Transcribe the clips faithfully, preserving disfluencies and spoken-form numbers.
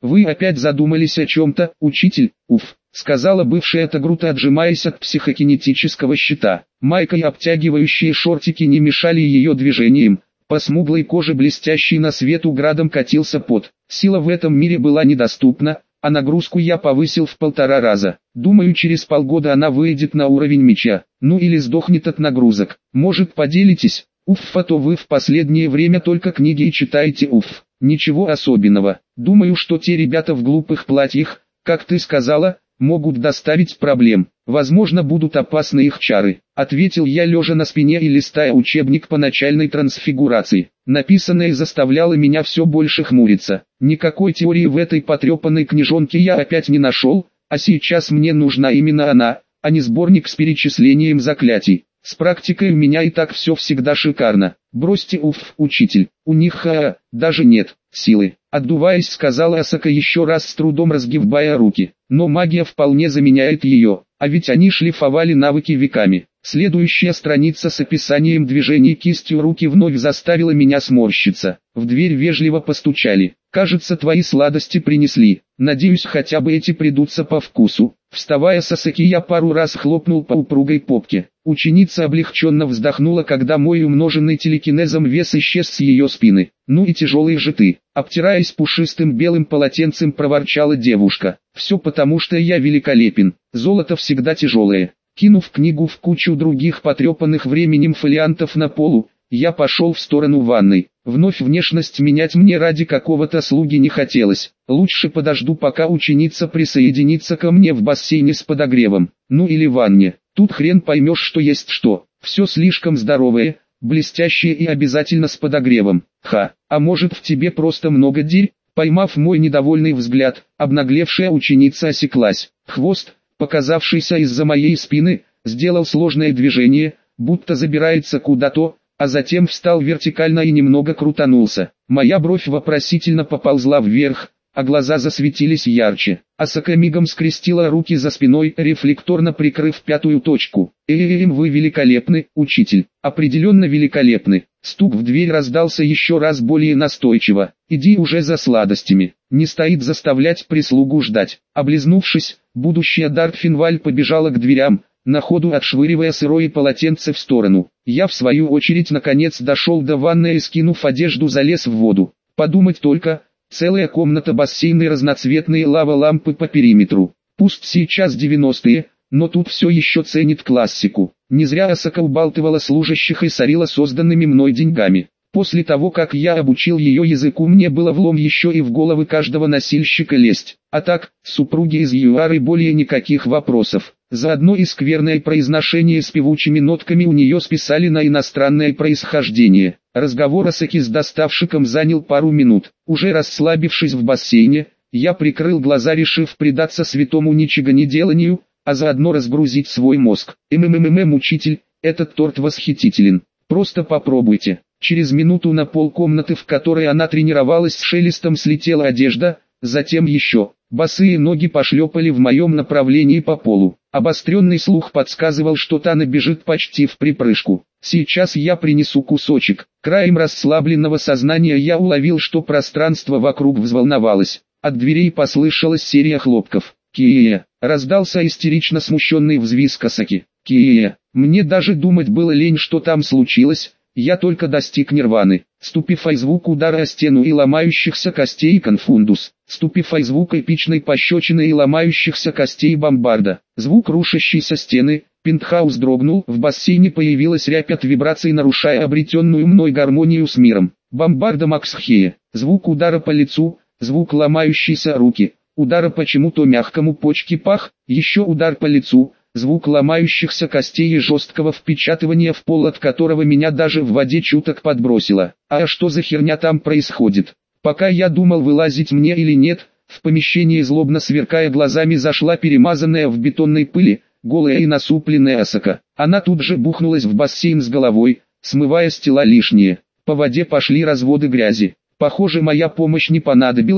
Вы опять задумались о чем-то, учитель? Уф, сказала бывшая Тагрута, отжимаясь от психокинетического щита. Майка и обтягивающие шортики не мешали ее движениям. По смуглой коже блестящий на свету градом катился пот. Сила в этом мире была недоступна, а нагрузку я повысил в полтора раза. Думаю, через полгода она выйдет на уровень меча, ну или сдохнет от нагрузок. Может, поделитесь? Уф, а то вы в последнее время только книги и читаете. Уф, ничего особенного. Думаю, что те ребята в глупых платьях, как ты сказала, могут доставить проблем. Возможно, будут опасны их чары, ответил я, лежа на спине и листая учебник по начальной трансфигурации. Написанное заставляло меня все больше хмуриться. Никакой теории в этой потрепанной книжонке я опять не нашел, а сейчас мне нужна именно она, а не сборник с перечислением заклятий. С практикой у меня и так все всегда шикарно. Бросьте, уф, учитель, у них ха, даже нет силы. Отдуваясь, сказала Асака, еще раз с трудом разгибая руки. Но магия вполне заменяет ее, а ведь они шлифовали навыки веками. Следующая страница с описанием движений кистью руки вновь заставила меня сморщиться. В дверь вежливо постучали. Кажется, твои сладости принесли. Надеюсь, хотя бы эти придутся по вкусу. Вставая с Асаки, я пару раз хлопнул по упругой попке. Ученица облегченно вздохнула, когда мой умноженный телекинезом вес исчез с ее спины. Ну и тяжелые же ты. Обтираясь пушистым белым полотенцем, проворчала девушка. Все потому, что я великолепен. Золото всегда тяжелое. Кинув книгу в кучу других потрепанных временем фолиантов на полу, я пошел в сторону ванной. Вновь внешность менять мне ради какого-то слуги не хотелось. Лучше подожду, пока ученица присоединится ко мне в бассейне с подогревом. Ну или ванне. Тут хрен поймешь, что есть что. Все слишком здоровое, блестящее и обязательно с подогревом. Ха, а может, в тебе просто много дерь? Поймав мой недовольный взгляд, обнаглевшая ученица осеклась. Хвост, показавшийся из-за моей спины, сделал сложное движение, будто забирается куда-то, а затем встал вертикально и немного крутанулся. Моя бровь вопросительно поползла вверх, а глаза засветились ярче. Асака мигом скрестила руки за спиной, рефлекторно прикрыв пятую точку. «Эм, вы великолепны, учитель, определенно великолепны». Стук в дверь раздался еще раз более настойчиво. «Иди уже за сладостями, не стоит заставлять прислугу ждать». Облизнувшись, будущая Дартфинваль побежала к дверям, на ходу отшвыривая сырое полотенце в сторону. Я в свою очередь наконец дошел до ванной и, скинув одежду, залез в воду. Подумать только, целая комната бассейна и разноцветные лава-лампы по периметру. Пусть сейчас девяностые, но тут все еще ценит классику. Не зря Асака убалтывала служащих и сорила созданными мной деньгами. После того, как я обучил ее языку, мне было влом еще и в головы каждого носильщика лезть. А так, супруги из ЮАРы более никаких вопросов. Заодно и скверное произношение с певучими нотками у нее списали на иностранное происхождение. Разговор Асаки с доставщиком занял пару минут. Уже расслабившись в бассейне, я прикрыл глаза, решив предаться святому ничего не деланию, а заодно разгрузить свой мозг. ММММ, учитель, этот торт восхитителен. Просто попробуйте. Через минуту на пол комнаты, в которой она тренировалась, с шелестом слетела одежда, затем еще. Босые ноги пошлепали в моем направлении по полу. Обостренный слух подсказывал, что Тана бежит почти в припрыжку. Сейчас я принесу кусочек. Краем расслабленного сознания я уловил, что пространство вокруг взволновалось. От дверей послышалась серия хлопков. «Кия!» — раздался истерично смущенный взвизг Асаки. «Кия!» Мне даже думать было лень, что там случилось. Я только достиг нирваны. Ступифай, звук удара о стену и ломающихся костей конфундус. Ступифай, звук эпичной пощечины и ломающихся костей бомбарда. Звук рушащейся стены. Пентхаус дрогнул, в бассейне появилась рябь от вибраций, нарушая обретенную мной гармонию с миром. Бомбарда Максхея. Звук удара по лицу, звук ломающейся руки. Удара почему-то мягкому почки пах, еще удар по лицу. Звук ломающихся костей и жесткого впечатывания в пол, от которого меня даже в воде чуток подбросило. А что за херня там происходит? Пока я думал, вылазить мне или нет, в помещении, злобно сверкая глазами, зашла перемазанная в бетонной пыли, голая и насупленная Асака. Она тут же бухнулась в бассейн с головой, смывая с тела лишнее. По воде пошли разводы грязи. Похоже, моя помощь не понадобилась,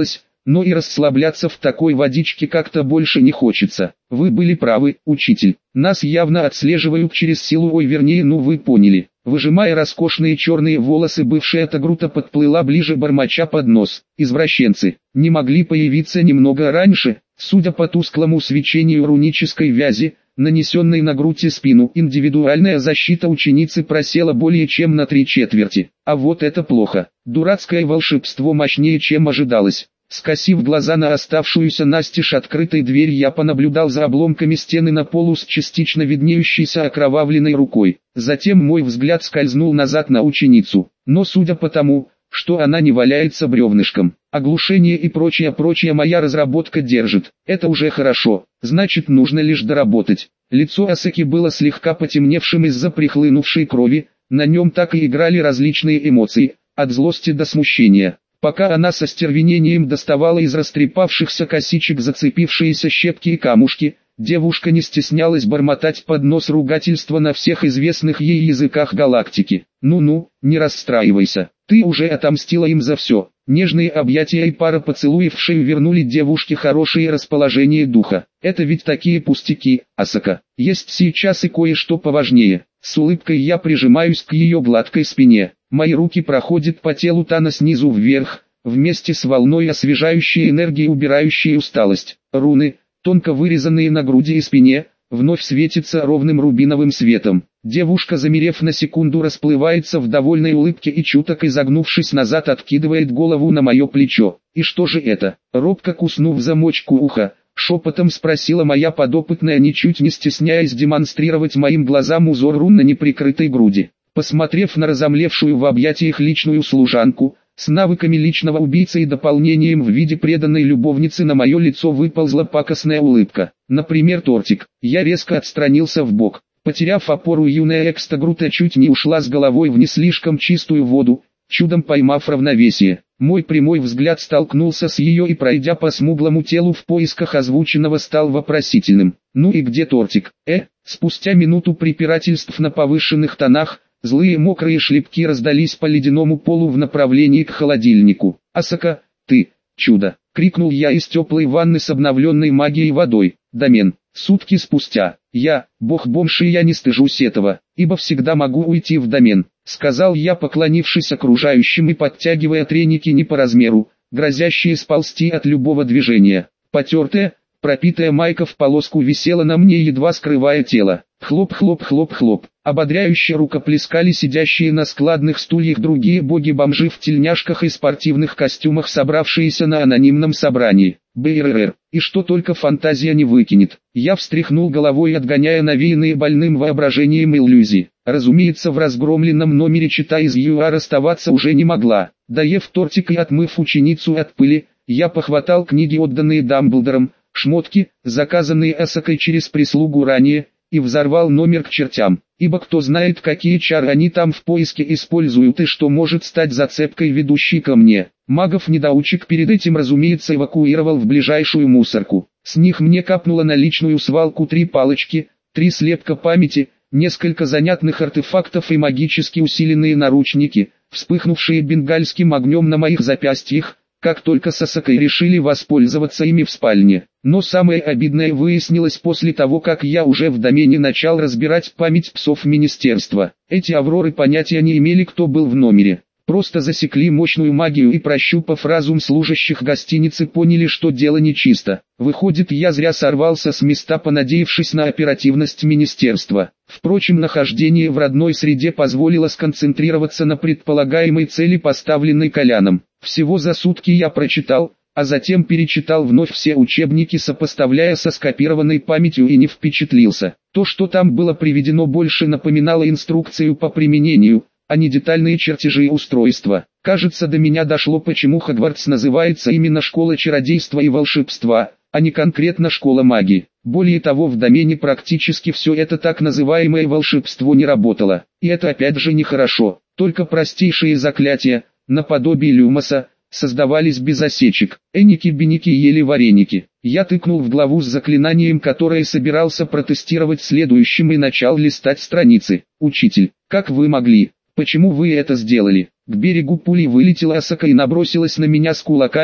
но и расслабляться в такой водичке как-то больше не хочется. Вы были правы, учитель. Нас явно отслеживают через силу, ой, вернее, ну вы поняли. Выжимая роскошные черные волосы, бывшая Тагрута подплыла ближе, бормоча под нос. Извращенцы, не могли появиться немного раньше? Судя по тусклому свечению рунической вязи, нанесенной на грудь и спину, индивидуальная защита ученицы просела более чем на три четверти. А вот это плохо. Дурацкое волшебство мощнее, чем ожидалось. Скосив глаза на оставшуюся настежь открытой дверь, я понаблюдал за обломками стены на полу с частично виднеющейся окровавленной рукой. Затем мой взгляд скользнул назад на ученицу. Но судя по тому, что она не валяется бревнышком, оглушение и прочее-прочее моя разработка держит. Это уже хорошо, значит нужно лишь доработать. Лицо Асаки было слегка потемневшим из-за прихлынувшей крови, на нем так и играли различные эмоции, от злости до смущения. Пока она со стервенением доставала из растрепавшихся косичек зацепившиеся щепки и камушки, девушка не стеснялась бормотать под нос ругательства на всех известных ей языках галактики. «Ну-ну, не расстраивайся, ты уже отомстила им за все». Нежные объятия и пара поцелуев в шею вернули девушке хорошее расположение духа. «Это ведь такие пустяки, Асака. Есть сейчас и кое-что поважнее». С улыбкой я прижимаюсь к ее гладкой спине. Мои руки проходят по телу Тана снизу вверх, вместе с волной освежающей энергии, убирающей усталость. Руны, тонко вырезанные на груди и спине, вновь светятся ровным рубиновым светом. Девушка, замерев на секунду, расплывается в довольной улыбке и, чуток изогнувшись назад, откидывает голову на мое плечо. «И что же это?» Робко куснув замочку уха, шепотом спросила моя подопытная, ничуть не стесняясь демонстрировать моим глазам узор рун на неприкрытой груди. Посмотрев на разомлевшую в объятиях личную служанку, с навыками личного убийцы и дополнением в виде преданной любовницы, на мое лицо выползла пакостная улыбка. Например, тортик. Я резко отстранился вбок. Потеряв опору, юная Экстагрута чуть не ушла с головой в не слишком чистую воду, чудом поймав равновесие. Мой прямой взгляд столкнулся с ее и, пройдя по смуглому телу в поисках озвученного, стал вопросительным. «Ну и где тортик?» «Э?» Спустя минуту препирательств на повышенных тонах, злые мокрые шлепки раздались по ледяному полу в направлении к холодильнику. «Асака, ты, чудо!» — крикнул я из теплой ванны с обновленной магией водой. Домен. Сутки спустя. «Я, бог-бомж, и я не стыжусь этого, ибо всегда могу уйти в домен», — сказал я, поклонившись окружающим и подтягивая треники не по размеру, грозящие сползти от любого движения. Потертая, пропитая майка в полоску висела на мне, едва скрывая тело. Хлоп-хлоп-хлоп-хлоп. Ободряюще рукоплескали сидящие на складных стульях другие боги-бомжи в тельняшках и спортивных костюмах, собравшиеся на анонимном собрании. БРР. И что только фантазия не выкинет. Я встряхнул головой, отгоняя навеянные больным воображением иллюзии. Разумеется, в разгромленном номере чита из ЮАР оставаться уже не могла. Доев тортик и отмыв ученицу от пыли, я похватал книги, отданные Дамблдором, шмотки, заказанные Асакой через прислугу ранее, и взорвал номер к чертям, ибо кто знает, какие чары они там в поиске используют и что может стать зацепкой, ведущей ко мне. Магов-недоучек перед этим, разумеется, эвакуировал в ближайшую мусорку. С них мне капнуло на личную свалку три палочки, три слепка памяти, несколько занятных артефактов и магически усиленные наручники, вспыхнувшие бенгальским огнем на моих запястьях, как только с Асакой решили воспользоваться ими в спальне. Но самое обидное выяснилось после того, как я уже в домене начал разбирать память псов министерства. Эти авроры понятия не имели, кто был в номере. Просто засекли мощную магию и, прощупав разум служащих гостиницы, поняли, что дело нечисто. Выходит, я зря сорвался с места, понадеявшись на оперативность министерства. Впрочем, нахождение в родной среде позволило сконцентрироваться на предполагаемой цели, поставленной Коляном. Всего за сутки я прочитал, а затем перечитал вновь все учебники, сопоставляя со скопированной памятью, и не впечатлился. То, что там было приведено, больше напоминало инструкцию по применению, а не детальные чертежи устройства. Кажется, до меня дошло, почему Хогвартс называется именно школа чародейства и волшебства, а не конкретно школа магии. Более того, в домене практически все это так называемое волшебство не работало. И это опять же нехорошо. Только простейшие заклятия, наподобие люмоса, создавались без осечек. Эники-беники ели вареники. Я тыкнул в главу с заклинанием, которое собирался протестировать следующим, и начал листать страницы. «Учитель, как вы могли? Почему вы это сделали?» К берегу пулей вылетела Асака и набросилась на меня с кулаками,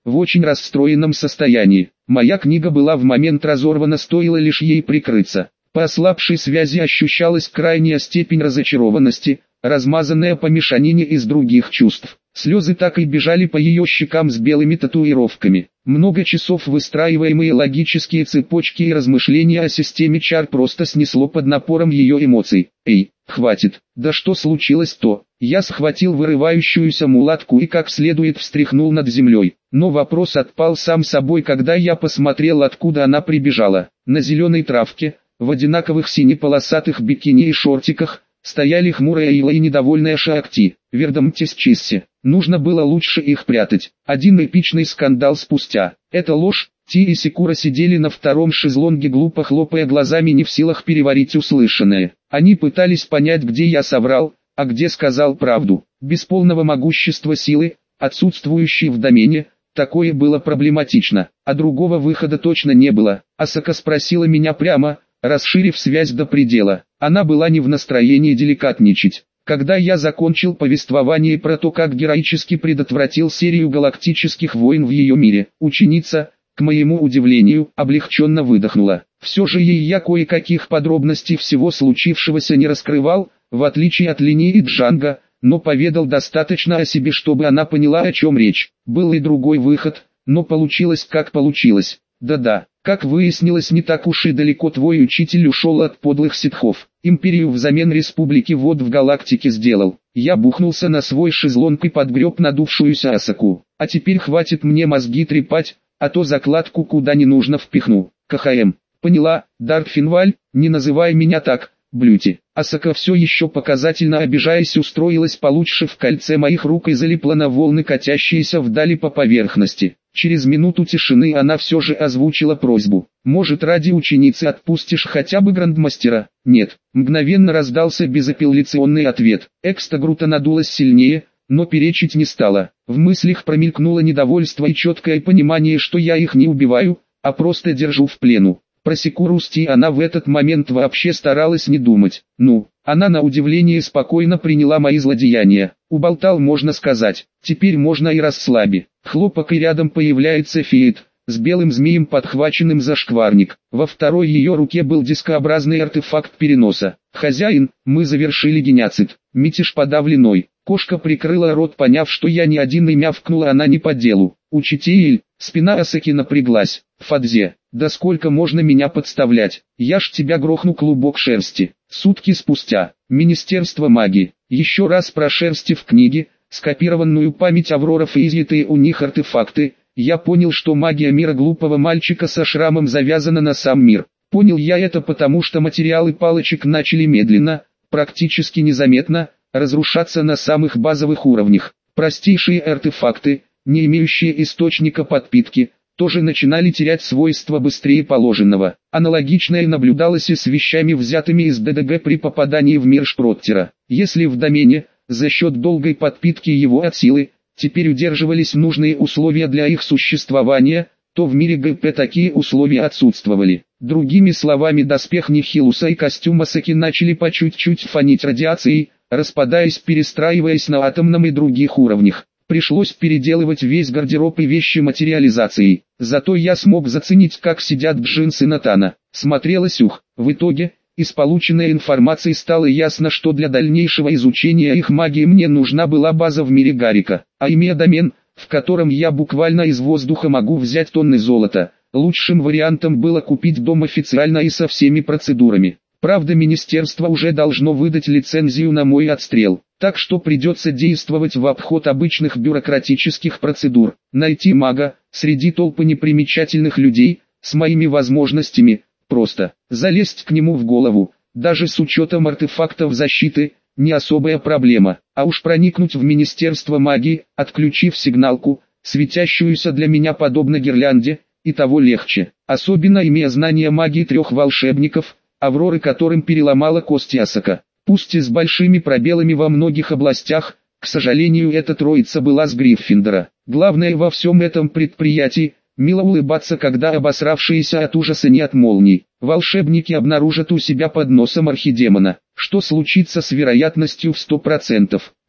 в очень расстроенном состоянии. Моя книга была в момент разорвана, стоило лишь ей прикрыться. По ослабшей связи ощущалась крайняя степень разочарованности, размазанная по мешанине из других чувств. Слезы так и бежали по ее щекам с белыми татуировками. Много часов выстраиваемые логические цепочки и размышления о системе чар просто снесло под напором ее эмоций. «Эй, хватит! Да что случилось-то?» Я схватил вырывающуюся мулатку и как следует встряхнул над землей. Но вопрос отпал сам собой, когда я посмотрел, откуда она прибежала. На зеленой травке, в одинаковых сине-полосатых бикини и шортиках, стояли хмурая Ила и недовольная Шаакти. Вердамтис Чисси. Нужно было лучше их прятать. Один эпичный скандал спустя. Это ложь. Ти и Секура сидели на втором шезлонге, глупо хлопая глазами, не в силах переварить услышанное. Они пытались понять, где я соврал, а где сказал правду. Без полного могущества силы, отсутствующей в домене, такое было проблематично. А другого выхода точно не было. Асака спросила меня прямо, расширив связь до предела. Она была не в настроении деликатничать. Когда я закончил повествование про то, как героически предотвратил серию галактических войн в ее мире, ученица, к моему удивлению, облегченно выдохнула. Все же ей я кое-каких подробностей всего случившегося не раскрывал, в отличие от Линии и Джанга, но поведал достаточно о себе, чтобы она поняла, о чем речь. Был и другой выход, но получилось как получилось. Да-да, как выяснилось, не так уж и далеко твой учитель ушел от подлых ситхов. Империю взамен республики вод в галактике сделал. Я бухнулся на свой шезлонг и подгреб надувшуюся Асаку. А теперь хватит мне мозги трепать, а то закладку куда не нужно впихну. КХМ. Поняла, Дарк Финваль, не называй меня так, Блюти. Асака, все еще показательно обижаясь, устроилась получше в кольце моих рук и залипла на волны, катящиеся вдали по поверхности. Через минуту тишины она все же озвучила просьбу. «Может, ради ученицы отпустишь хотя бы грандмастера?» «Нет». Мгновенно раздался безапелляционный ответ. Экста Грута надулась сильнее, но перечить не стала. В мыслях промелькнуло недовольство и четкое понимание, что я их не убиваю, а просто держу в плену. Про Секуру Сти она в этот момент вообще старалась не думать. Ну, она на удивление спокойно приняла мои злодеяния. Уболтал, можно сказать. Теперь можно и расслаби. Хлопок, и рядом появляется Феид, с белым змеем, подхваченным за шкварник. Во второй ее руке был дискообразный артефакт переноса. «Хозяин, мы завершили геноцид». Мятеж подавленной. Кошка прикрыла рот, поняв, что я не один, и мявкнула она не по делу. «Учитель!» Спина Асаки напряглась. «Фадзе, да сколько можно меня подставлять? Я ж тебя грохну, клубок шерсти». Сутки спустя. Министерство магии. Еще раз прошерстив книги, скопированную память Авроров и изъятые у них артефакты, я понял, что магия мира глупого мальчика со шрамом завязана на сам мир. Понял я это потому, что материалы палочек начали медленно, практически незаметно, разрушаться на самых базовых уровнях. Простейшие артефакты, не имеющие источника подпитки, тоже начинали терять свойства быстрее положенного. Аналогичное наблюдалось и с вещами, взятыми из ДДГ при попадании в мир Шпроттера. Если в домене, за счет долгой подпитки его от силы, теперь удерживались нужные условия для их существования, то в мире ГП такие условия отсутствовали. Другими словами, доспех Нихилуса и костюм Асаки начали по чуть-чуть фонить радиацией, распадаясь, перестраиваясь на атомном и других уровнях. Пришлось переделывать весь гардероб и вещи материализацией. Зато я смог заценить, как сидят джинсы Натана. Смотрелось ух. В итоге, из полученной информации стало ясно, что для дальнейшего изучения их магии мне нужна была база в мире Гарика. А имея домен, в котором я буквально из воздуха могу взять тонны золота, лучшим вариантом было купить дом официально и со всеми процедурами. Правда, министерство уже должно выдать лицензию на мой отстрел, так что придется действовать в обход обычных бюрократических процедур. Найти мага, среди толпы непримечательных людей, с моими возможностями, просто. Залезть к нему в голову, даже с учетом артефактов защиты, не особая проблема. А уж проникнуть в Министерство магии, отключив сигналку, светящуюся для меня подобно гирлянде, и того легче. Особенно имея знания магии трех волшебников, Авроры, которым переломала кости Асака. Пусть и с большими пробелами во многих областях, к сожалению, эта троица была с Гриффиндора. Главное во всем этом предприятии – мило улыбаться, когда обосравшиеся от ужаса не от молний. Волшебники обнаружат у себя под носом архидемона, что случится с вероятностью в сто процентов.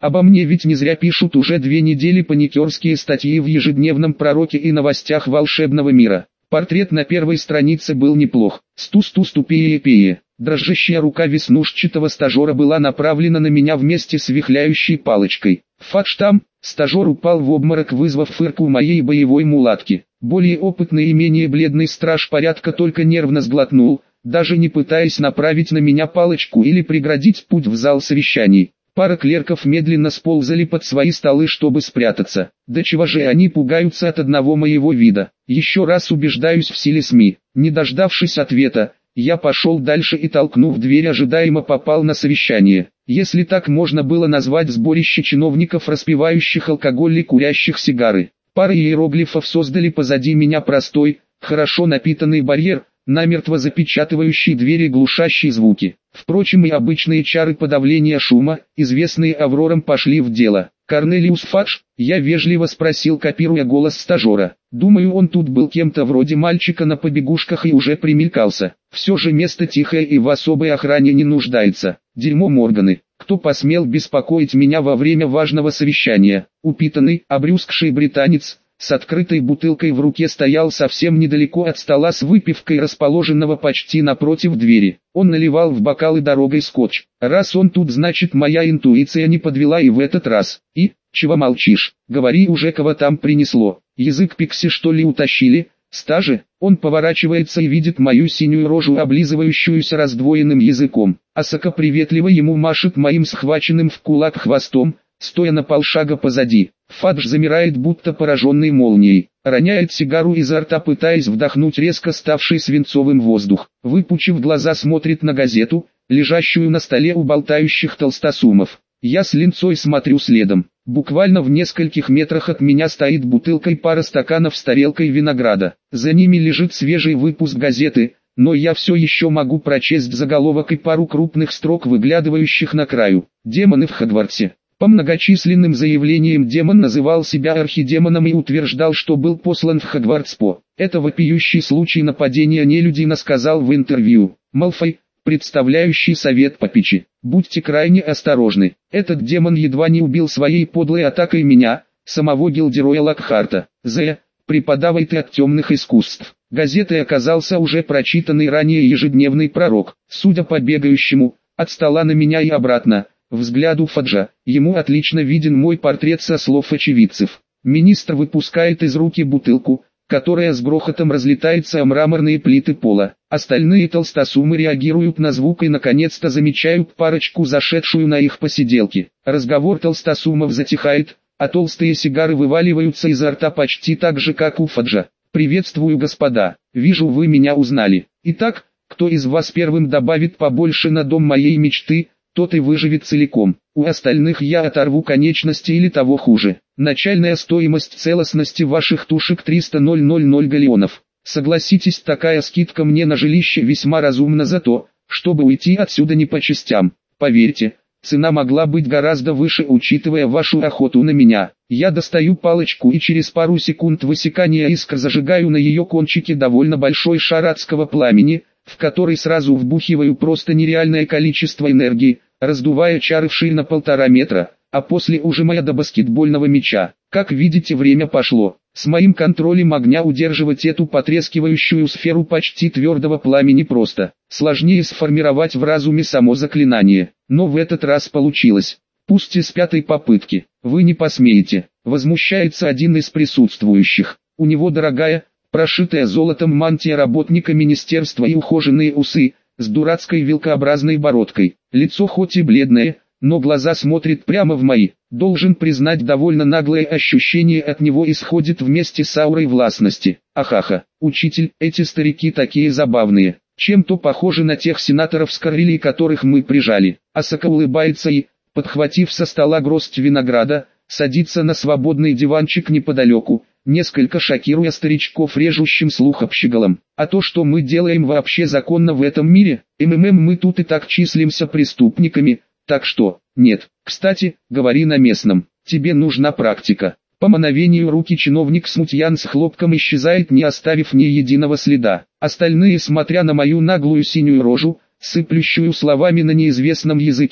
Обо мне ведь не зря пишут уже две недели паникерские статьи в ежедневном пророке и новостях волшебного мира. Портрет на первой странице был неплох. Сту-сту-ступее-пее. Дрожащая рука веснушчатого стажера была направлена на меня вместе с вихляющей палочкой. Факт там, стажер упал в обморок, вызвав фырк у моей боевой мулатки. Более опытный и менее бледный страж порядка только нервно сглотнул, даже не пытаясь направить на меня палочку или преградить путь в зал совещаний. Пара клерков медленно сползали под свои столы, чтобы спрятаться. Да чего же они пугаются от одного моего вида? Еще раз убеждаюсь в силе СМИ. Не дождавшись ответа, я пошел дальше и, толкнув дверь, ожидаемо попал на совещание. Если так можно было назвать сборище чиновников, распивающих алкоголь и курящих сигары. Пара иероглифов создали позади меня простой, хорошо напитанный барьер, намертво запечатывающий двери и глушащий звуки. Впрочем, и обычные чары подавления шума, известные Аврорам, пошли в дело. «Корнелиус Фадж?» — я вежливо спросил, копируя голос стажера. Думаю, он тут был кем-то вроде мальчика на побегушках и уже примелькался. Все же место тихое и в особой охране не нуждается. Дерьмо Морганы. Кто посмел беспокоить меня во время важного совещания? Упитанный, обрюзгший британец с открытой бутылкой в руке стоял совсем недалеко от стола с выпивкой, расположенного почти напротив двери. Он наливал в бокалы дорогой скотч. Раз он тут, значит, моя интуиция не подвела и в этот раз. И, чего молчишь? Говори уже, кого там принесло. Язык Пикси что ли утащили? Стажи? Он поворачивается и видит мою синюю рожу, облизывающуюся раздвоенным языком. Асака приветливо ему машет моим схваченным в кулак хвостом, стоя на полшага позади. Фадж замирает, будто пораженный молнией, роняет сигару изо рта, пытаясь вдохнуть резко ставший свинцовым воздух. Выпучив глаза, смотрит на газету, лежащую на столе у болтающих толстосумов. Я с линцой смотрю следом. Буквально в нескольких метрах от меня стоит бутылка и пара стаканов с тарелкой винограда. За ними лежит свежий выпуск газеты, но я все еще могу прочесть заголовок и пару крупных строк, выглядывающих на краю. «Демоны в Хогвартсе». По многочисленным заявлениям демон называл себя архидемоном и утверждал, что был послан в Хогвартс по. Это вопиющий случай нападения нелюдей, сказал в интервью Малфой, представляющий совет Попичи. Будьте крайне осторожны. Этот демон едва не убил своей подлой атакой меня, самого Гилдероя Локхарта. З. Преподаватель от темных искусств. Газетой оказался уже прочитанный ранее ежедневный пророк. Судя по бегающему от стола на меня и обратно взгляду Фаджа, ему отлично виден мой портрет со слов очевидцев. Министр выпускает из руки бутылку, которая с грохотом разлетается о мраморные плиты пола. Остальные толстосумы реагируют на звук и наконец-то замечают парочку, зашедшую на их посиделки. Разговор толстосумов затихает, а толстые сигары вываливаются изо рта почти так же, как у Фаджа. «Приветствую, господа, вижу, вы меня узнали. Итак, кто из вас первым добавит побольше на дом моей мечты, тот и выживет целиком. У остальных я оторву конечности или того хуже. Начальная стоимость целостности ваших тушек триста тысяч галеонов. Согласитесь, такая скидка мне на жилище весьма разумна за то, чтобы уйти отсюда не по частям. Поверьте, цена могла быть гораздо выше, учитывая вашу охоту на меня. Я достаю палочку и через пару секунд высекания искр зажигаю на ее кончике довольно большой шар адского пламени, в который сразу вбухиваю просто нереальное количество энергии, раздувая чары вширь на полтора метра, а после ужимая до баскетбольного мяча. Как видите, время пошло. С моим контролем огня удерживать эту потрескивающую сферу почти твердого пламени просто. Сложнее сформировать в разуме само заклинание. Но в этот раз получилось. Пусть и с пятой попытки. Вы не посмеете. Возмущается один из присутствующих. У него дорогая, прошитая золотом мантия работника министерства и ухоженные усы, с дурацкой вилкообразной бородкой. Лицо хоть и бледное, но глаза смотрят прямо в мои. Должен признать, довольно наглое ощущение от него исходит вместе с аурой властности. Ахаха, учитель, эти старики такие забавные. Чем-то похожи на тех сенаторов с Коррелии, которых мы прижали. Асака улыбается и, подхватив со стола горсть винограда, садится на свободный диванчик неподалеку, несколько шокируя старичков режущим слух общеголом. А то, что мы делаем, вообще законно в этом мире? МММ, мы тут и так числимся преступниками, так что, нет. Кстати, говори на местном, тебе нужна практика. По мановению руки чиновник-смутьян с хлопком исчезает, не оставив ни единого следа. Остальные, смотря на мою наглую синюю рожу, сыплющую словами на неизвестном языке,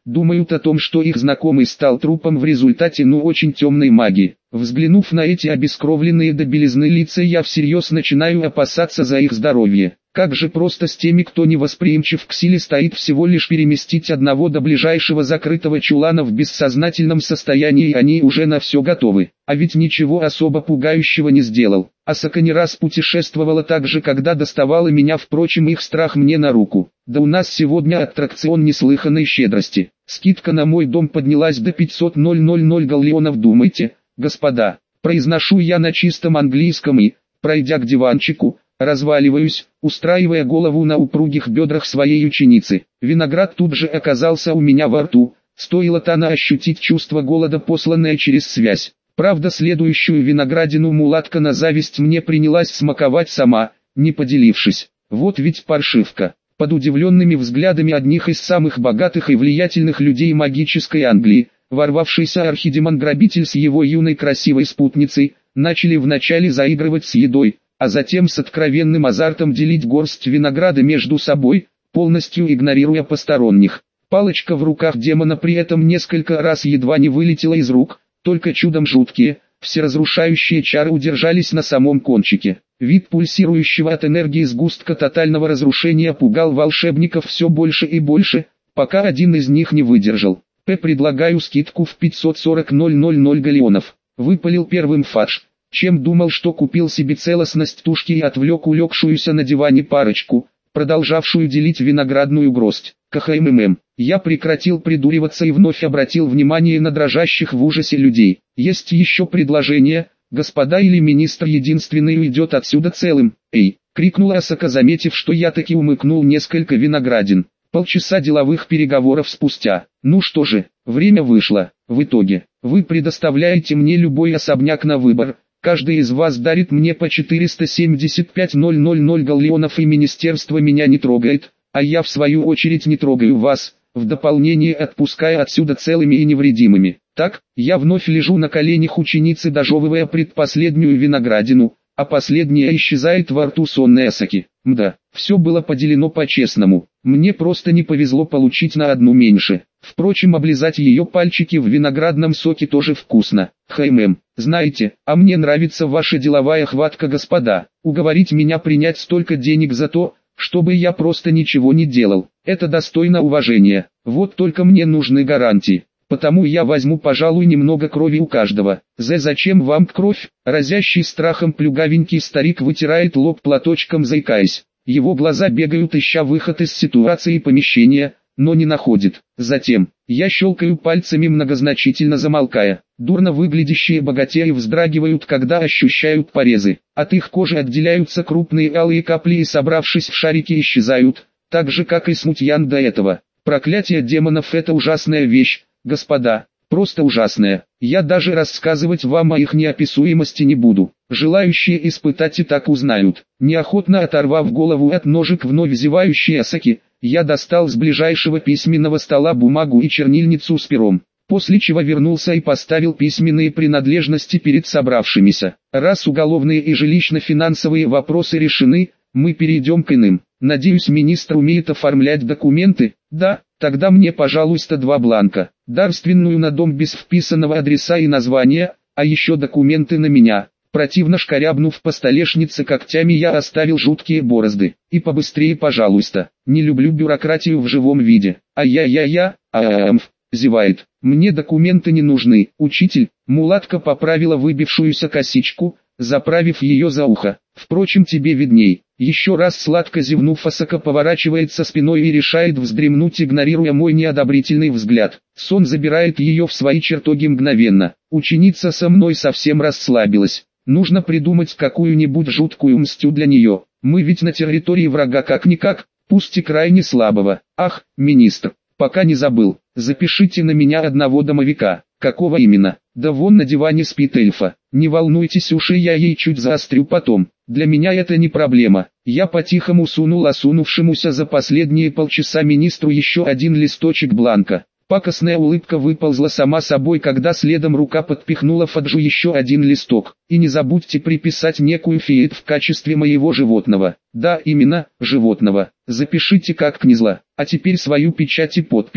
думают о том, что их знакомый стал трупом в результате ну очень темной магии. Взглянув на эти обескровленные до белизны лица, я всерьез начинаю опасаться за их здоровье. Как же просто с теми, кто невосприимчив к силе, стоит всего лишь переместить одного до ближайшего закрытого чулана в бессознательном состоянии, и они уже на все готовы. А ведь ничего особо пугающего не сделал. Асака не раз путешествовала так же, когда доставала меня, впрочем, их страх мне на руку. Да у нас сегодня аттракцион неслыханной щедрости. Скидка на мой дом поднялась до пятьсот галлеонов, думайте, господа. Произношу я на чистом английском и, пройдя к диванчику, разваливаюсь, устраивая голову на упругих бедрах своей ученицы. Виноград тут же оказался у меня во рту, стоило Тана ощутить чувство голода, посланное через связь. Правда, следующую виноградину мулатка на зависть мне принялась смаковать сама, не поделившись. Вот ведь паршивка. Под удивленными взглядами одних из самых богатых и влиятельных людей магической Англии, ворвавшийся архидемон-грабитель с его юной красивой спутницей, начали вначале заигрывать с едой, а затем с откровенным азартом делить горсть винограда между собой, полностью игнорируя посторонних. Палочка в руках демона при этом несколько раз едва не вылетела из рук, только чудом жуткие, всеразрушающие чары удержались на самом кончике. Вид пульсирующего от энергии сгустка тотального разрушения пугал волшебников все больше и больше, пока один из них не выдержал. «П. Предлагаю скидку в пятьсот сорок тысяч галлеонов», — выпалил первым Фадж, чем думал, что купил себе целостность тушки, и отвлек улегшуюся на диване парочку, продолжавшую делить виноградную гроздь. КХММ. Я прекратил придуриваться и вновь обратил внимание на дрожащих в ужасе людей. «Есть еще предложение, господа, или министр единственный уйдет отсюда целым?» «Эй!» — крикнула Асака, заметив, что я таки умыкнул несколько виноградин. Полчаса деловых переговоров спустя. Ну что же, время вышло. В итоге, вы предоставляете мне любой особняк на выбор. Каждый из вас дарит мне по четыреста семьдесят пять тысяч галлеонов, и министерство меня не трогает, а я в свою очередь не трогаю вас, в дополнение отпуская отсюда целыми и невредимыми. Так, я вновь лежу на коленях ученицы, дожевывая предпоследнюю виноградину, а последняя исчезает во рту сонной Асаки. Мда, все было поделено по-честному, мне просто не повезло получить на одну меньше. Впрочем, облизать ее пальчики в виноградном соке тоже вкусно. Хм, знаете, а мне нравится ваша деловая хватка, господа. Уговорить меня принять столько денег за то, чтобы я просто ничего не делал, это достойно уважения. Вот только мне нужны гарантии. Потому я возьму, пожалуй, немного крови у каждого. Зе, зачем вам кровь? Разящий страхом плюгавенький старик вытирает лоб платочком, заикаясь. Его глаза бегают, ища выход из ситуации помещения, но не находит. Затем, я щелкаю пальцами, многозначительно замолкая. Дурно выглядящие богатеи вздрагивают, когда ощущают порезы. От их кожи отделяются крупные алые капли и, собравшись в шарики, исчезают, так же как и смутьян до этого. Проклятие демонов — это ужасная вещь, господа, просто ужасная. Я даже рассказывать вам о их неописуемости не буду. Желающие испытать и так узнают. Неохотно оторвав голову от ножек вновь зевающей Асаки, я достал с ближайшего письменного стола бумагу и чернильницу с пером, после чего вернулся и поставил письменные принадлежности перед собравшимися. Раз уголовные и жилищно-финансовые вопросы решены, мы перейдем к иным. Надеюсь, министр умеет оформлять документы? Да, тогда мне, пожалуйста, два бланка. Дарственную на дом без вписанного адреса и названия, а еще документы на меня. Противно шкарябнув по столешнице когтями, я оставил жуткие борозды. И побыстрее, пожалуйста. Не люблю бюрократию в живом виде. А-я-я-я, а-амф, зевает. Мне документы не нужны. Учитель, мулатка поправила выбившуюся косичку, заправив ее за ухо. Впрочем, тебе видней. Еще раз сладко зевнув, Асака поворачивается спиной и решает вздремнуть, игнорируя мой неодобрительный взгляд. Сон забирает ее в свои чертоги мгновенно. Ученица со мной совсем расслабилась. Нужно придумать какую-нибудь жуткую мстю для нее. Мы ведь на территории врага как-никак, пусть и крайне слабого. Ах, министр, пока не забыл, запишите на меня одного домовика. Какого именно? Да вон на диване спит эльфа. Не волнуйтесь, уши я ей чуть заострю потом. Для меня это не проблема. Я по-тихому сунул осунувшемуся за последние полчаса министру еще один листочек бланка. Пакостная улыбка выползла сама собой, когда следом рука подпихнула Фаджу еще один листок. И не забудьте приписать некую феет в качестве моего животного. Да, именно, животного. Запишите как князла. А теперь свою печать и подпись,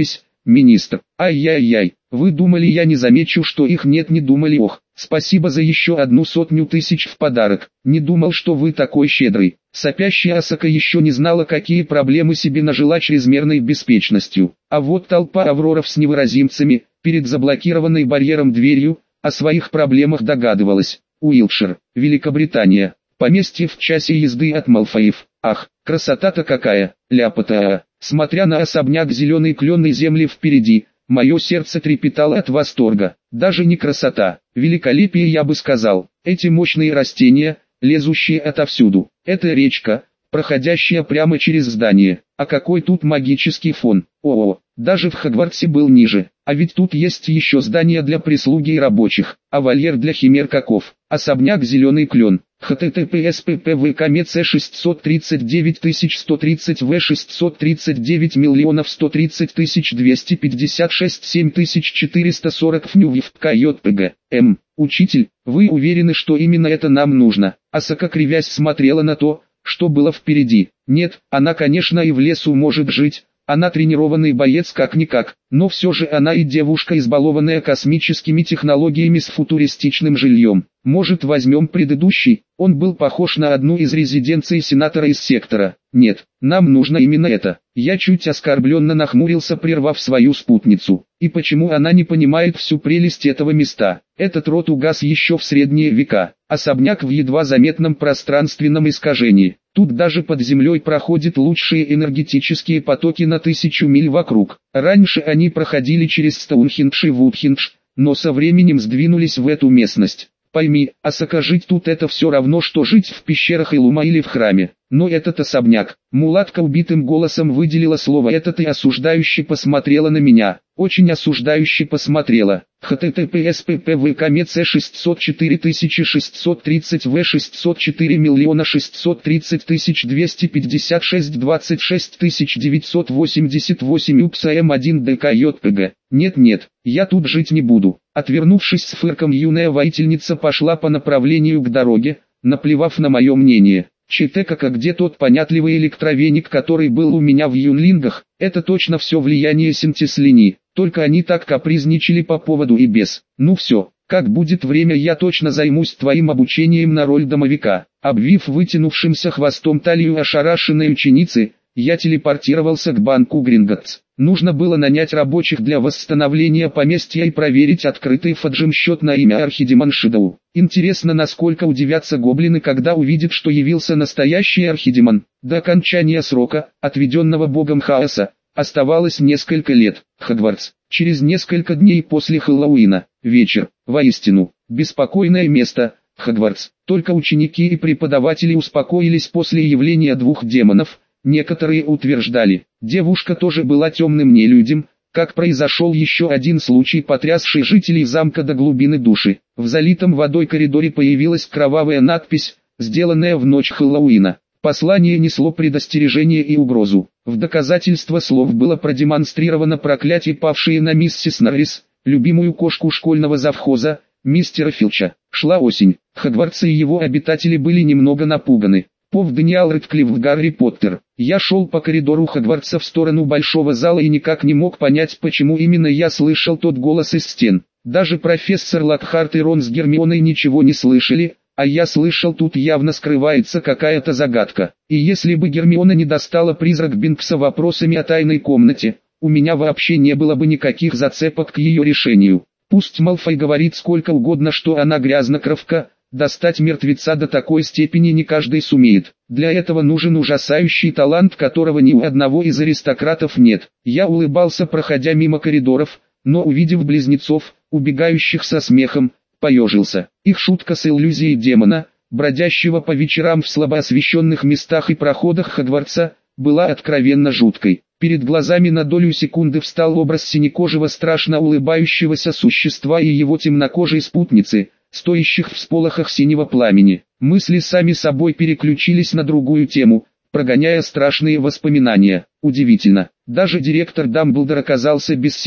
Министр, ай-яй-яй, вы думали, я не замечу, что их нет, не думали? Ох, спасибо за еще одну сотню тысяч в подарок, не думал, что вы такой щедрый. Сопящая Асака еще не знала, какие проблемы себе нажила чрезмерной беспечностью. А вот толпа авроров с невыразимцами, перед заблокированной барьером дверью, о своих проблемах догадывалась. Уилтшир, Великобритания. Поместье в часе езды от Малфоев. Ах, красота-то какая, ляпота. Смотря на особняк зеленой кленной земли впереди, мое сердце трепетало от восторга. Даже не красота, великолепие, я бы сказал. Эти мощные растения, лезущие отовсюду. Это речка, проходящая прямо через здание. А какой тут магический фон. О-о, даже в Хогвартсе был ниже. А ведь тут есть еще здание для прислуги и рабочих, а вольер для химер каков. Особняк зеленый клен. https ppvkmec шестьсот тридцать девять тысяч сто тридцать в шестьсот тридцать девять миллионов сто тридцать тысяч двести пятьдесят шесть семь тысяч четыреста сорок фнювивкйпг. М. Учитель, вы уверены, что именно это нам нужно? Асака, кривясь, смотрела на то, что было впереди. Нет, она, конечно, и в лесу может жить. Она тренированный боец как-никак, но все же она и девушка, избалованная космическими технологиями с футуристичным жильем. Может, возьмем предыдущий? Он был похож на одну из резиденций сенатора из сектора. Нет, нам нужно именно это. Я чуть оскорбленно нахмурился, прервав свою спутницу. И почему она не понимает всю прелесть этого места? Этот род угас еще в средние века. Особняк в едва заметном пространственном искажении. Тут даже под землей проходят лучшие энергетические потоки на тысячу миль вокруг. Раньше они проходили через Стоунхендж и Вудхендж, но со временем сдвинулись в эту местность. Пойми, Асака, жить тут это все равно, что жить в пещерах Илума или в храме. Но этот особняк. Мулатка убитым голосом выделила слово «этот» и осуждающе посмотрела на меня. Очень осуждающе посмотрела. https ppvkmec шестьсот четыре тысячи шестьсот тридцать в шестьсот четыре миллиона шестьсот тридцать тысяч двести пятьдесят шесть двадцать шесть тысяч девятьсот восемьдесят восемь упса эм один дкйпг. Нет-нет, я тут жить не буду. Отвернувшись с фырком, юная воительница пошла по направлению к дороге, наплевав на мое мнение. Читека, как где тот понятливый электровеник, который был у меня в юнлингах, это точно все влияние Синтислини, только они так капризничали по поводу и без. Ну все, как будет время, я точно займусь твоим обучением на роль домовика. Обвив вытянувшимся хвостом талию ошарашенной ученицы, я телепортировался к банку Гринготс. Нужно было нанять рабочих для восстановления поместья и проверить открытый Фаджим счет на имя Архидемон Шидоу. Интересно, насколько удивятся гоблины, когда увидят, что явился настоящий Архидемон. До окончания срока, отведенного богом хаоса, оставалось несколько лет. Хогвартс. Через несколько дней после Хэллоуина. Вечер. Воистину, беспокойное место. Хогвартс. Только ученики и преподаватели успокоились после явления двух демонов. Некоторые утверждали, девушка тоже была темным нелюдем, как произошел еще один случай, потрясший жителей замка до глубины души. В залитом водой коридоре появилась кровавая надпись, сделанная в ночь Хэллоуина. Послание несло предостережение и угрозу. В доказательство слов было продемонстрировано проклятие, павшее на миссис Норрис, любимую кошку школьного завхоза, мистера Филча. Шла осень, Хогвартс и его обитатели были немного напуганы. Пов Даниэл Рэдклифф в Гарри Поттер. Я шел по коридору Хогвартса в сторону большого зала и никак не мог понять, почему именно я слышал тот голос из стен. Даже профессор Локхарт и Рон с Гермионой ничего не слышали, а я слышал, тут явно скрывается какая-то загадка. И если бы Гермиона не достала призрак Бинкса вопросами о тайной комнате, у меня вообще не было бы никаких зацепок к ее решению. Пусть Малфой говорит сколько угодно, что она грязнокровка, достать мертвеца до такой степени не каждый сумеет. Для этого нужен ужасающий талант, которого ни у одного из аристократов нет. Я улыбался, проходя мимо коридоров, но увидев близнецов, убегающих со смехом, поежился. Их шутка с иллюзией демона, бродящего по вечерам в слабо освещенных местах и проходах Хогвартса, была откровенно жуткой. Перед глазами на долю секунды встал образ синекожего страшно улыбающегося существа и его темнокожей спутницы, стоящих в сполохах синего пламени. Мысли сами собой переключились на другую тему, прогоняя страшные воспоминания. Удивительно, даже директор Дамблдор оказался бессилен.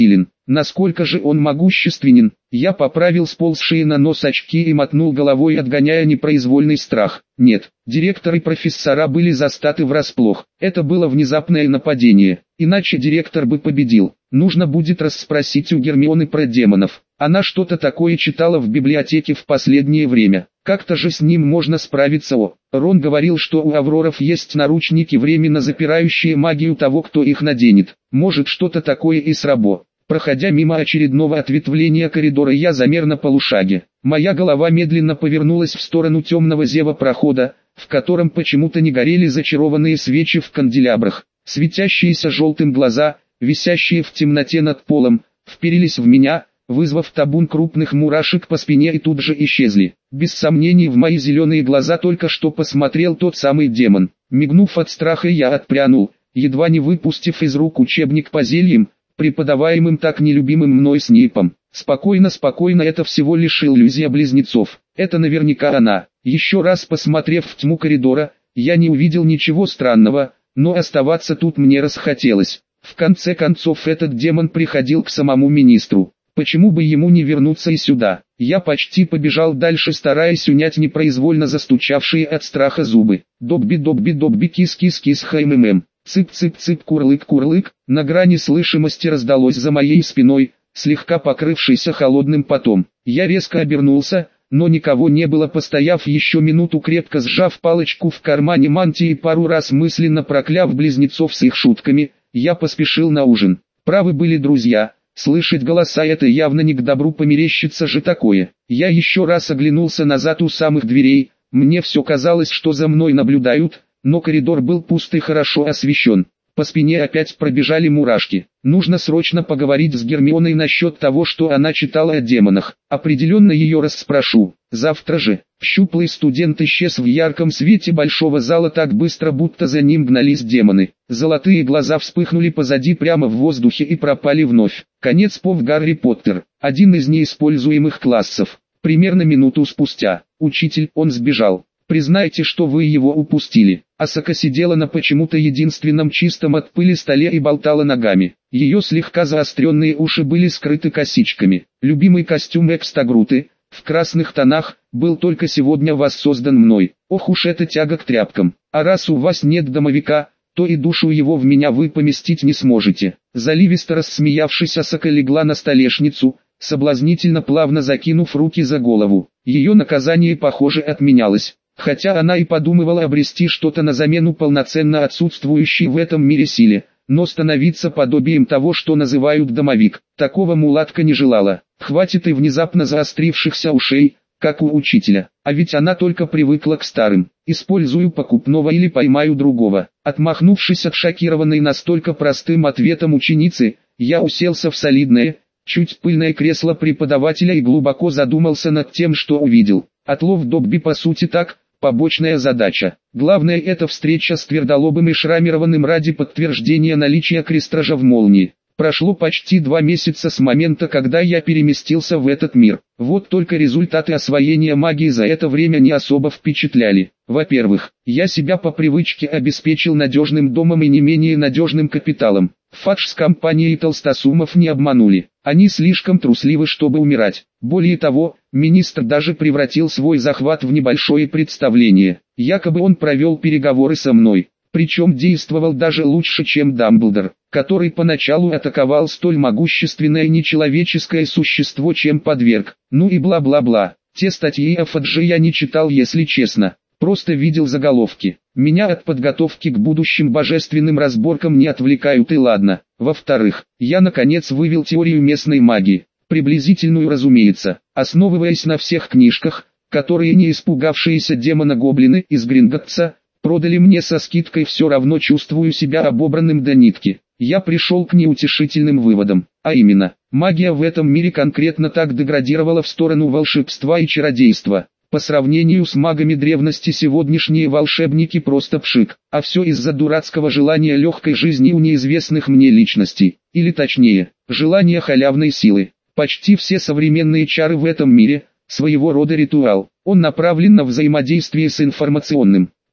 Насколько же он могущественен? Я поправил сползшие на нос очки и мотнул головой, отгоняя непроизвольный страх. Нет, директор и профессора были застаты врасплох. Это было внезапное нападение, иначе директор бы победил. Нужно будет расспросить у Гермионы про демонов. Она что-то такое читала в библиотеке в последнее время. Как-то же с ним можно справиться. О, Рон говорил, что у Авроров есть наручники, временно запирающие магию того, кто их наденет. Может, что-то такое и с Рабо. Проходя мимо очередного ответвления коридора, я замер на полушаге. Моя голова медленно повернулась в сторону темного зева прохода, в котором почему-то не горели зачарованные свечи в канделябрах. Светящиеся желтым глаза, висящие в темноте над полом, вперились в меня, вызвав табун крупных мурашек по спине, и тут же исчезли. Без сомнений, в мои зеленые глаза только что посмотрел тот самый демон. Мигнув от страха, я отпрянул, едва не выпустив из рук учебник по зельям, преподаваемым так нелюбимым мной Снейпом. Спокойно, спокойно, это всего лишь иллюзия близнецов. Это наверняка она. Еще раз посмотрев в тьму коридора, я не увидел ничего странного, но оставаться тут мне расхотелось. В конце концов, этот демон приходил к самому министру. Почему бы ему не вернуться и сюда? Я почти побежал дальше, стараясь унять непроизвольно застучавшие от страха зубы. Добби-добби-добби, кис-кис-кис, хайм-мэм. Цып-цып-цып, курлык-курлык, на грани слышимости раздалось за моей спиной, слегка покрывшийся холодным потом. Я резко обернулся, но никого не было. Постояв еще минуту, крепко сжав палочку в кармане мантии, пару раз мысленно прокляв близнецов с их шутками, я поспешил на ужин. Правы были друзья, слышать голоса — это явно не к добру, померещится же такое. Я еще раз оглянулся назад у самых дверей, мне все казалось, что за мной наблюдают, но коридор был пуст и хорошо освещен. По спине опять пробежали мурашки. Нужно срочно поговорить с Гермионой насчет того, что она читала о демонах. Определенно ее расспрошу. Завтра же. Щуплый студент исчез в ярком свете большого зала так быстро, будто за ним гнались демоны. Золотые глаза вспыхнули позади прямо в воздухе и пропали вновь. Конец пов Гарри Поттер. Один из неиспользуемых классов. Примерно минуту спустя. Учитель, он сбежал. Признайте, что вы его упустили. Асака сидела на почему-то единственном чистом от пыли столе и болтала ногами. Ее слегка заостренные уши были скрыты косичками. Любимый костюм Экстагруты, в красных тонах, был только сегодня воссоздан мной. Ох уж эта тяга к тряпкам. А раз у вас нет домовика, то и душу его в меня вы поместить не сможете. Заливисто рассмеявшись, Асака легла на столешницу, соблазнительно плавно закинув руки за голову. Ее наказание, похоже, отменялось. Хотя она и подумывала обрести что-то на замену полноценно отсутствующей в этом мире силе, но становиться подобием того, что называют домовик, такого мулатка не желала. Хватит и внезапно заострившихся ушей, как у учителя, а ведь она только привыкла к старым. Использую покупного или поймаю другого. Отмахнувшись от шокированной настолько простым ответом ученицы, я уселся в солидное, чуть пыльное кресло преподавателя и глубоко задумался над тем, что увидел. Отлов Добби по сути так, побочная задача. Главное — это встреча с твердолобым и шрамированным ради подтверждения наличия крестража в молнии. Прошло почти два месяца с момента, когда я переместился в этот мир. Вот только результаты освоения магии за это время не особо впечатляли. Во-первых, я себя по привычке обеспечил надежным домом и не менее надежным капиталом. Фадж с компанией толстосумов не обманули. Они слишком трусливы, чтобы умирать. Более того, министр даже превратил свой захват в небольшое представление. Якобы он провел переговоры со мной. Причем действовал даже лучше, чем Дамблдор, который поначалу атаковал столь могущественное нечеловеческое существо, чем подверг. Ну и бла-бла-бла. Те статьи о Фадже я не читал, если честно. Просто видел заголовки. Меня от подготовки к будущим божественным разборкам не отвлекают, и ладно. Во-вторых, я наконец вывел теорию местной магии. Приблизительную, разумеется, основываясь на всех книжках, которые не испугавшиеся демона гоблины из Гринготтса продали мне со скидкой. Все равно чувствую себя обобранным до нитки. Я пришел к неутешительным выводам, а именно, магия в этом мире конкретно так деградировала в сторону волшебства и чародейства. По сравнению с магами древности сегодняшние волшебники просто пшик, а все из-за дурацкого желания легкой жизни у неизвестных мне личностей, или точнее, желания халявной силы. Почти все современные чары в этом мире – своего рода ритуал, он направлен на взаимодействие с информационным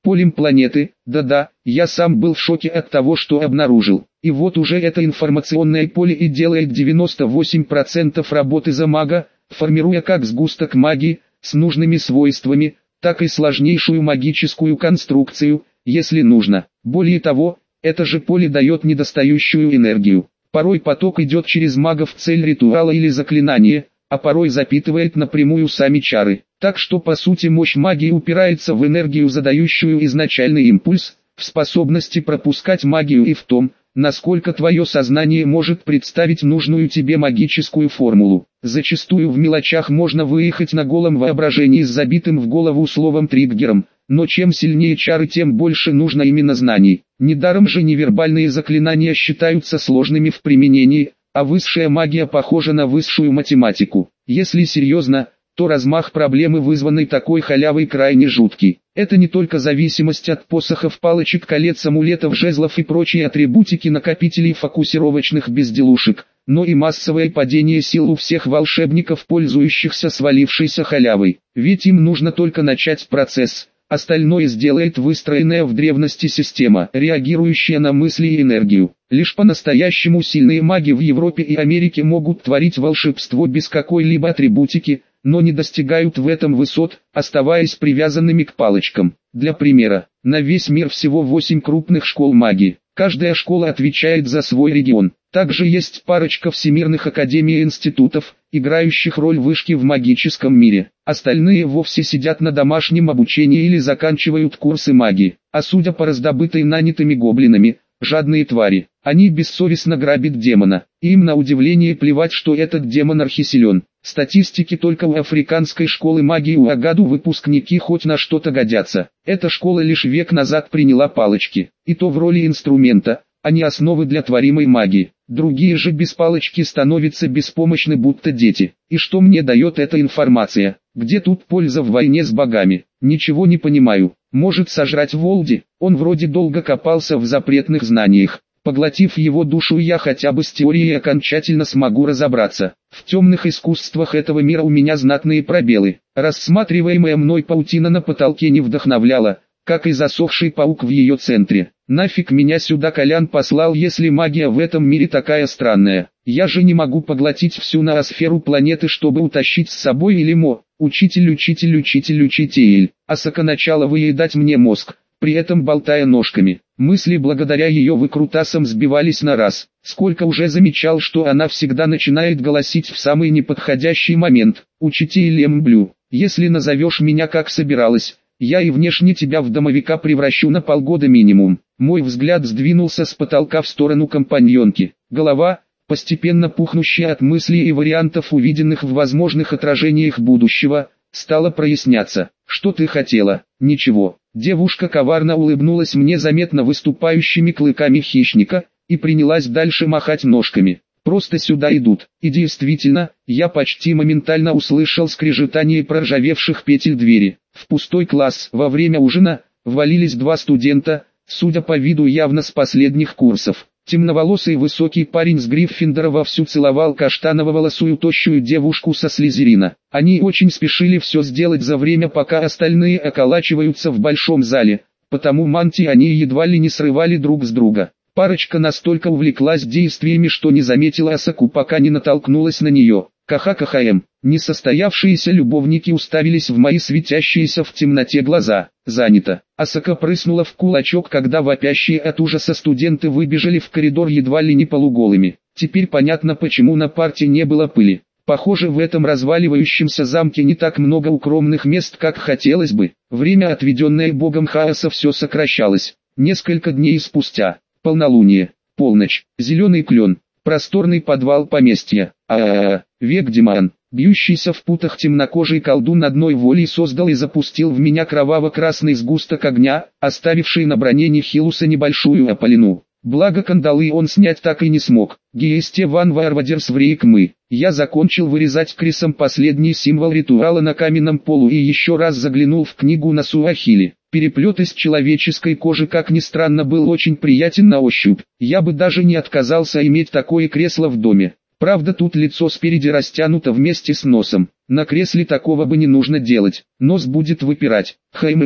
полем планеты. Да-да, я сам был в шоке от того, что обнаружил. И вот уже это информационное поле и делает девяносто восемь процентов работы за мага, формируя как сгусток магии, с нужными свойствами, так и сложнейшую магическую конструкцию, если нужно. Более того, это же поле дает недостающую энергию. Порой поток идет через мага в цель ритуала или заклинания, а порой запитывает напрямую сами чары. Так что по сути мощь магии упирается в энергию, задающую изначальный импульс, в способности пропускать магию и в том, насколько твое сознание может представить нужную тебе магическую формулу. Зачастую в мелочах можно выехать на голом воображении с забитым в голову словом-триггером, но чем сильнее чары, тем больше нужно именно знаний. Недаром же невербальные заклинания считаются сложными в применении, а высшая магия похожа на высшую математику. Если серьезно, то размах проблемы, вызванный такой халявой, крайне жуткий. Это не только зависимость от посохов, палочек, колец, амулетов, жезлов и прочей атрибутики накопителей фокусировочных безделушек, но и массовое падение сил у всех волшебников, пользующихся свалившейся халявой. Ведь им нужно только начать процесс, остальное сделает выстроенная в древности система, реагирующая на мысли и энергию. Лишь по-настоящему сильные маги в Европе и Америке могут творить волшебство без какой-либо атрибутики, но не достигают в этом высот, оставаясь привязанными к палочкам. Для примера, на весь мир всего восемь крупных школ магии. Каждая школа отвечает за свой регион. Также есть парочка всемирных академий и институтов, играющих роль вышки в магическом мире. Остальные вовсе сидят на домашнем обучении или заканчивают курсы магии. А судя по раздобытой нанятыми гоблинами, жадные твари, они бессовестно грабят демона. Им на удивление плевать, что этот демон архисилен. Статистики только у африканской школы магии Уагаду выпускники хоть на что-то годятся. Эта школа лишь век назад приняла палочки, и то в роли инструмента, а не основы для творимой магии. Другие же без палочки становятся беспомощны, будто дети. И что мне дает эта информация? Где тут польза в войне с богами? Ничего не понимаю. Может сожрать Волди? Он вроде долго копался в запретных знаниях. Поглотив его душу, я хотя бы с теорией окончательно смогу разобраться. В темных искусствах этого мира у меня знатные пробелы. Рассматриваемая мной паутина на потолке не вдохновляла, как и засохший паук в ее центре. Нафиг меня сюда Колян послал, если магия в этом мире такая странная? Я же не могу поглотить всю ноосферу планеты, чтобы утащить с собой или мо. Учитель, учитель, учитель, учитель. Асака начала выедать мне мозг, при этом болтая ножками. Мысли благодаря ее выкрутасам сбивались на раз. Сколько уже замечал, что она всегда начинает голосить в самый неподходящий момент. Учитель Лемблю, если назовешь меня как собиралась, я и внешне тебя в домовика превращу на полгода минимум. Мой взгляд сдвинулся с потолка в сторону компаньонки. Голова, постепенно пухнущая от мыслей и вариантов, увиденных в возможных отражениях будущего, стала проясняться. Что ты хотела? Ничего. Девушка коварно улыбнулась мне заметно выступающими клыками хищника, и принялась дальше махать ножками. Просто сюда идут. И действительно, я почти моментально услышал скрежетание проржавевших петель двери. В пустой класс во время ужина ввалились два студента, судя по виду явно с последних курсов. Темноволосый высокий парень с Гриффиндора вовсю целовал каштаново-волосую тощую девушку со Слизерина. Они очень спешили все сделать за время, пока остальные околачиваются в большом зале, потому мантии они едва ли не срывали друг с друга. Парочка настолько увлеклась действиями, что не заметила Асаку, пока не натолкнулась на нее. Ка-ха-ка-ха-эм. Несостоявшиеся любовники уставились в мои светящиеся в темноте глаза. Занято. Асака прыснула в кулачок, когда вопящие от ужаса студенты выбежали в коридор едва ли не полуголыми. Теперь понятно, почему на парте не было пыли. Похоже, в этом разваливающемся замке не так много укромных мест, как хотелось бы. Время, отведенное богом хаоса, все сокращалось. Несколько дней спустя. Полнолуние. Полночь. Зеленый клен. Просторный подвал поместья. А-а-а. Век Диман. Бьющийся в путах темнокожий колдун одной волей создал и запустил в меня кроваво-красный сгусток огня, оставивший на броне Нихилуса небольшую опалину. Благо кандалы он снять так и не смог. Геесте ван варвадерс врейк мы. Я закончил вырезать крисом последний символ ритуала на каменном полу и еще раз заглянул в книгу на суахили. Переплет из человеческой кожи, как ни странно, был очень приятен на ощупь. Я бы даже не отказался иметь такое кресло в доме. Правда, тут лицо спереди растянуто вместе с носом. На кресле такого бы не нужно делать. Нос будет выпирать. Хм-хм-хм.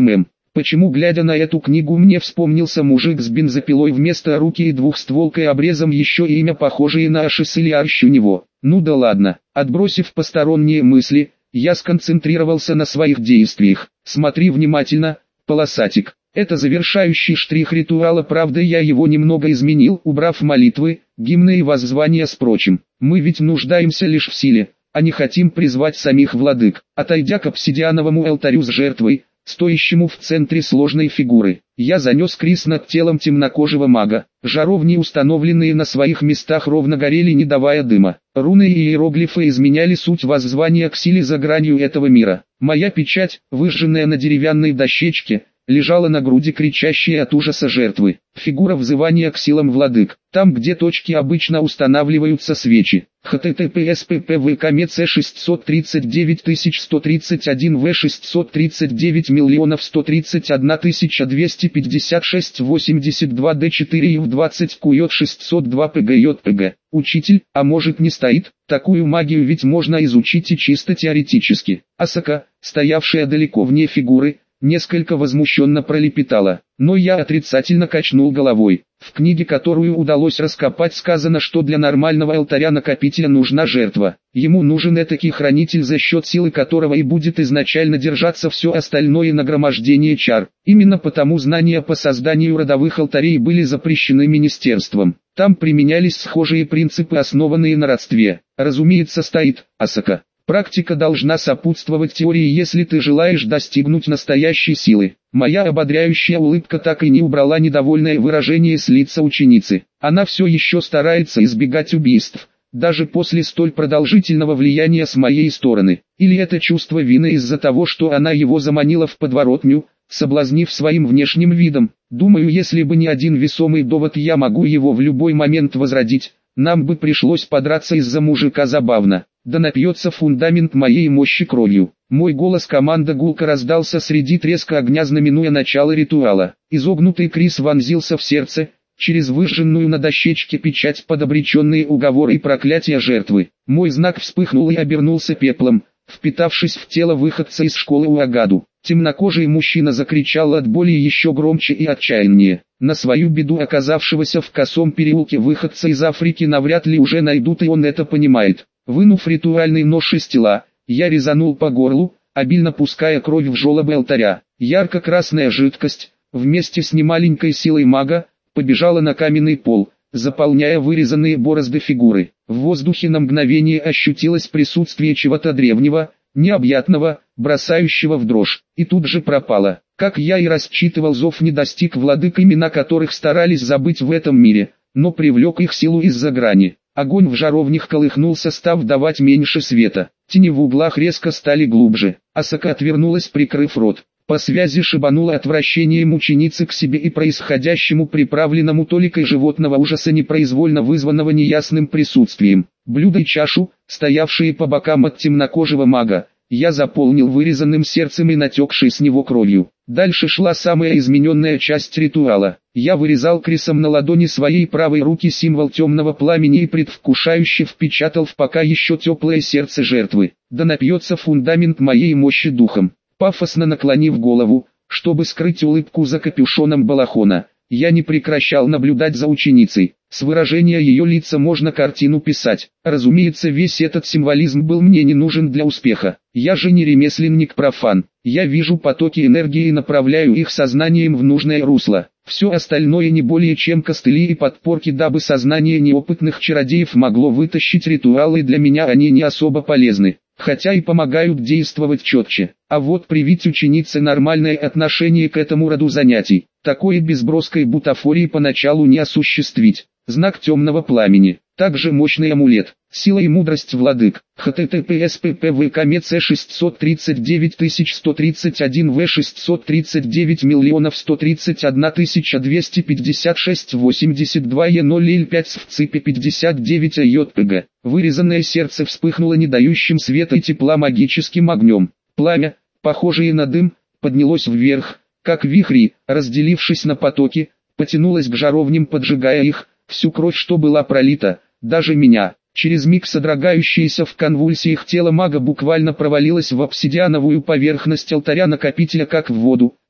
Почему, глядя на эту книгу, мне вспомнился мужик с бензопилой вместо руки и двухстволкой обрезом, еще и имя похожее на Ашис или Арщ у него? Ну да ладно. Отбросив посторонние мысли, я сконцентрировался на своих действиях. Смотри внимательно, полосатик. Это завершающий штрих ритуала, правда я его немного изменил, убрав молитвы, гимны и воззвания с прочим. Мы ведь нуждаемся лишь в силе, а не хотим призвать самих владык. Отойдя к обсидиановому алтарю с жертвой, стоящему в центре сложной фигуры, я занес крис над телом темнокожего мага. Жаровни, установленные на своих местах, ровно горели, не давая дыма. Руны и иероглифы изменяли суть воззвания к силе за гранью этого мира. Моя печать, выжженная на деревянной дощечке, лежала на груди кричащей от ужаса жертвы. Фигура взывания к силам владык. Там, где точки обычно устанавливаются свечи. https ppvkmec шестьсот тридцать девять тысяч сто тридцать один в шестьсот тридцать девять миллионов сто тридцать одна тысяча двести пятьдесят шесть восемьдесят два д четыре ив двадцать куйот шестьсот два пгйпг. Учитель, а может не стоит? Такую магию ведь можно изучить и чисто теоретически. Асака, стоявшая далеко вне фигуры, несколько возмущенно пролепетала, но я отрицательно качнул головой. В книге, которую удалось раскопать, сказано, что для нормального алтаря-накопителя нужна жертва. Ему нужен этакий хранитель, за счет силы которого и будет изначально держаться все остальное нагромождение чар. Именно потому знания по созданию родовых алтарей были запрещены министерством. Там применялись схожие принципы, основанные на родстве. Разумеется, стоит, Асака. Практика должна сопутствовать теории, если ты желаешь достигнуть настоящей силы. Моя ободряющая улыбка так и не убрала недовольное выражение с лица ученицы. Она все еще старается избегать убийств, даже после столь продолжительного влияния с моей стороны. Или это чувство вины из-за того, что она его заманила в подворотню, соблазнив своим внешним видом. Думаю, если бы не один весомый довод, я могу его в любой момент возродить. Нам бы пришлось подраться из-за мужика забавно. Да напьется фундамент моей мощи кровью. Мой голос команда гулко раздался среди треска огня, знаменуя начало ритуала. Изогнутый крис вонзился в сердце, через выжженную на дощечке печать под обреченные уговоры и проклятия жертвы. Мой знак вспыхнул и обернулся пеплом, впитавшись в тело выходца из школы Уагаду. Темнокожий мужчина закричал от боли еще громче и отчаяннее. На свою беду оказавшегося в косом переулке выходца из Африки навряд ли уже найдут, и он это понимает. Вынув ритуальный нож из тела, я резанул по горлу, обильно пуская кровь в желобы алтаря. Ярко-красная жидкость, вместе с немаленькой силой мага, побежала на каменный пол, заполняя вырезанные борозды фигуры. В воздухе на мгновение ощутилось присутствие чего-то древнего, необъятного, бросающего в дрожь, и тут же пропало. Как я и рассчитывал, зов не достиг владык, имена которых старались забыть в этом мире, но привлек их силу из-за грани. Огонь в жаровнях колыхнулся, став давать меньше света. Тени в углах резко стали глубже. Асака отвернулась, прикрыв рот. По связи шибануло отвращением ученицы к себе и происходящему, приправленному толикой животного ужаса, непроизвольно вызванного неясным присутствием. Блюдо и чашу, стоявшие по бокам от темнокожего мага, я заполнил вырезанным сердцем и натекшей с него кровью. Дальше шла самая измененная часть ритуала. Я вырезал крисом на ладони своей правой руки символ темного пламени и предвкушающе впечатал в пока еще теплое сердце жертвы. Да напьется фундамент моей мощи духом. Пафосно наклонив голову, чтобы скрыть улыбку за капюшоном балахона, я не прекращал наблюдать за ученицей. С выражения ее лица можно картину писать. Разумеется, весь этот символизм был мне не нужен для успеха. Я же не ремесленник-профан. Я вижу потоки энергии и направляю их сознанием в нужное русло. Все остальное не более чем костыли и подпорки, дабы сознание неопытных чародеев могло вытащить ритуалы, для меня они не особо полезны, хотя и помогают действовать четче. А вот привить ученице нормальное отношение к этому роду занятий, такое без броской бутафории поначалу не осуществить. Знак темного пламени, также мощный амулет, сила и мудрость владык. https ppvkmec шестьсот тридцать девять тысяч сто тридцать один в шестьсот тридцать девять миллионов сто тридцать одна тысяча двести пятьдесят шесть восемьдесят два е ноль эл пять в ципе пятьдесят девять айотпг. Вырезанное сердце вспыхнуло не дающим света и тепла магическим огнем. Пламя, похожее на дым, поднялось вверх, как вихри, разделившись на потоки, потянулось к жаровням, поджигая их. Всю кровь, что была пролита, даже меня. Через миг содрогающееся в конвульсиях тело мага буквально провалилось в обсидиановую поверхность алтаря-накопителя как в воду,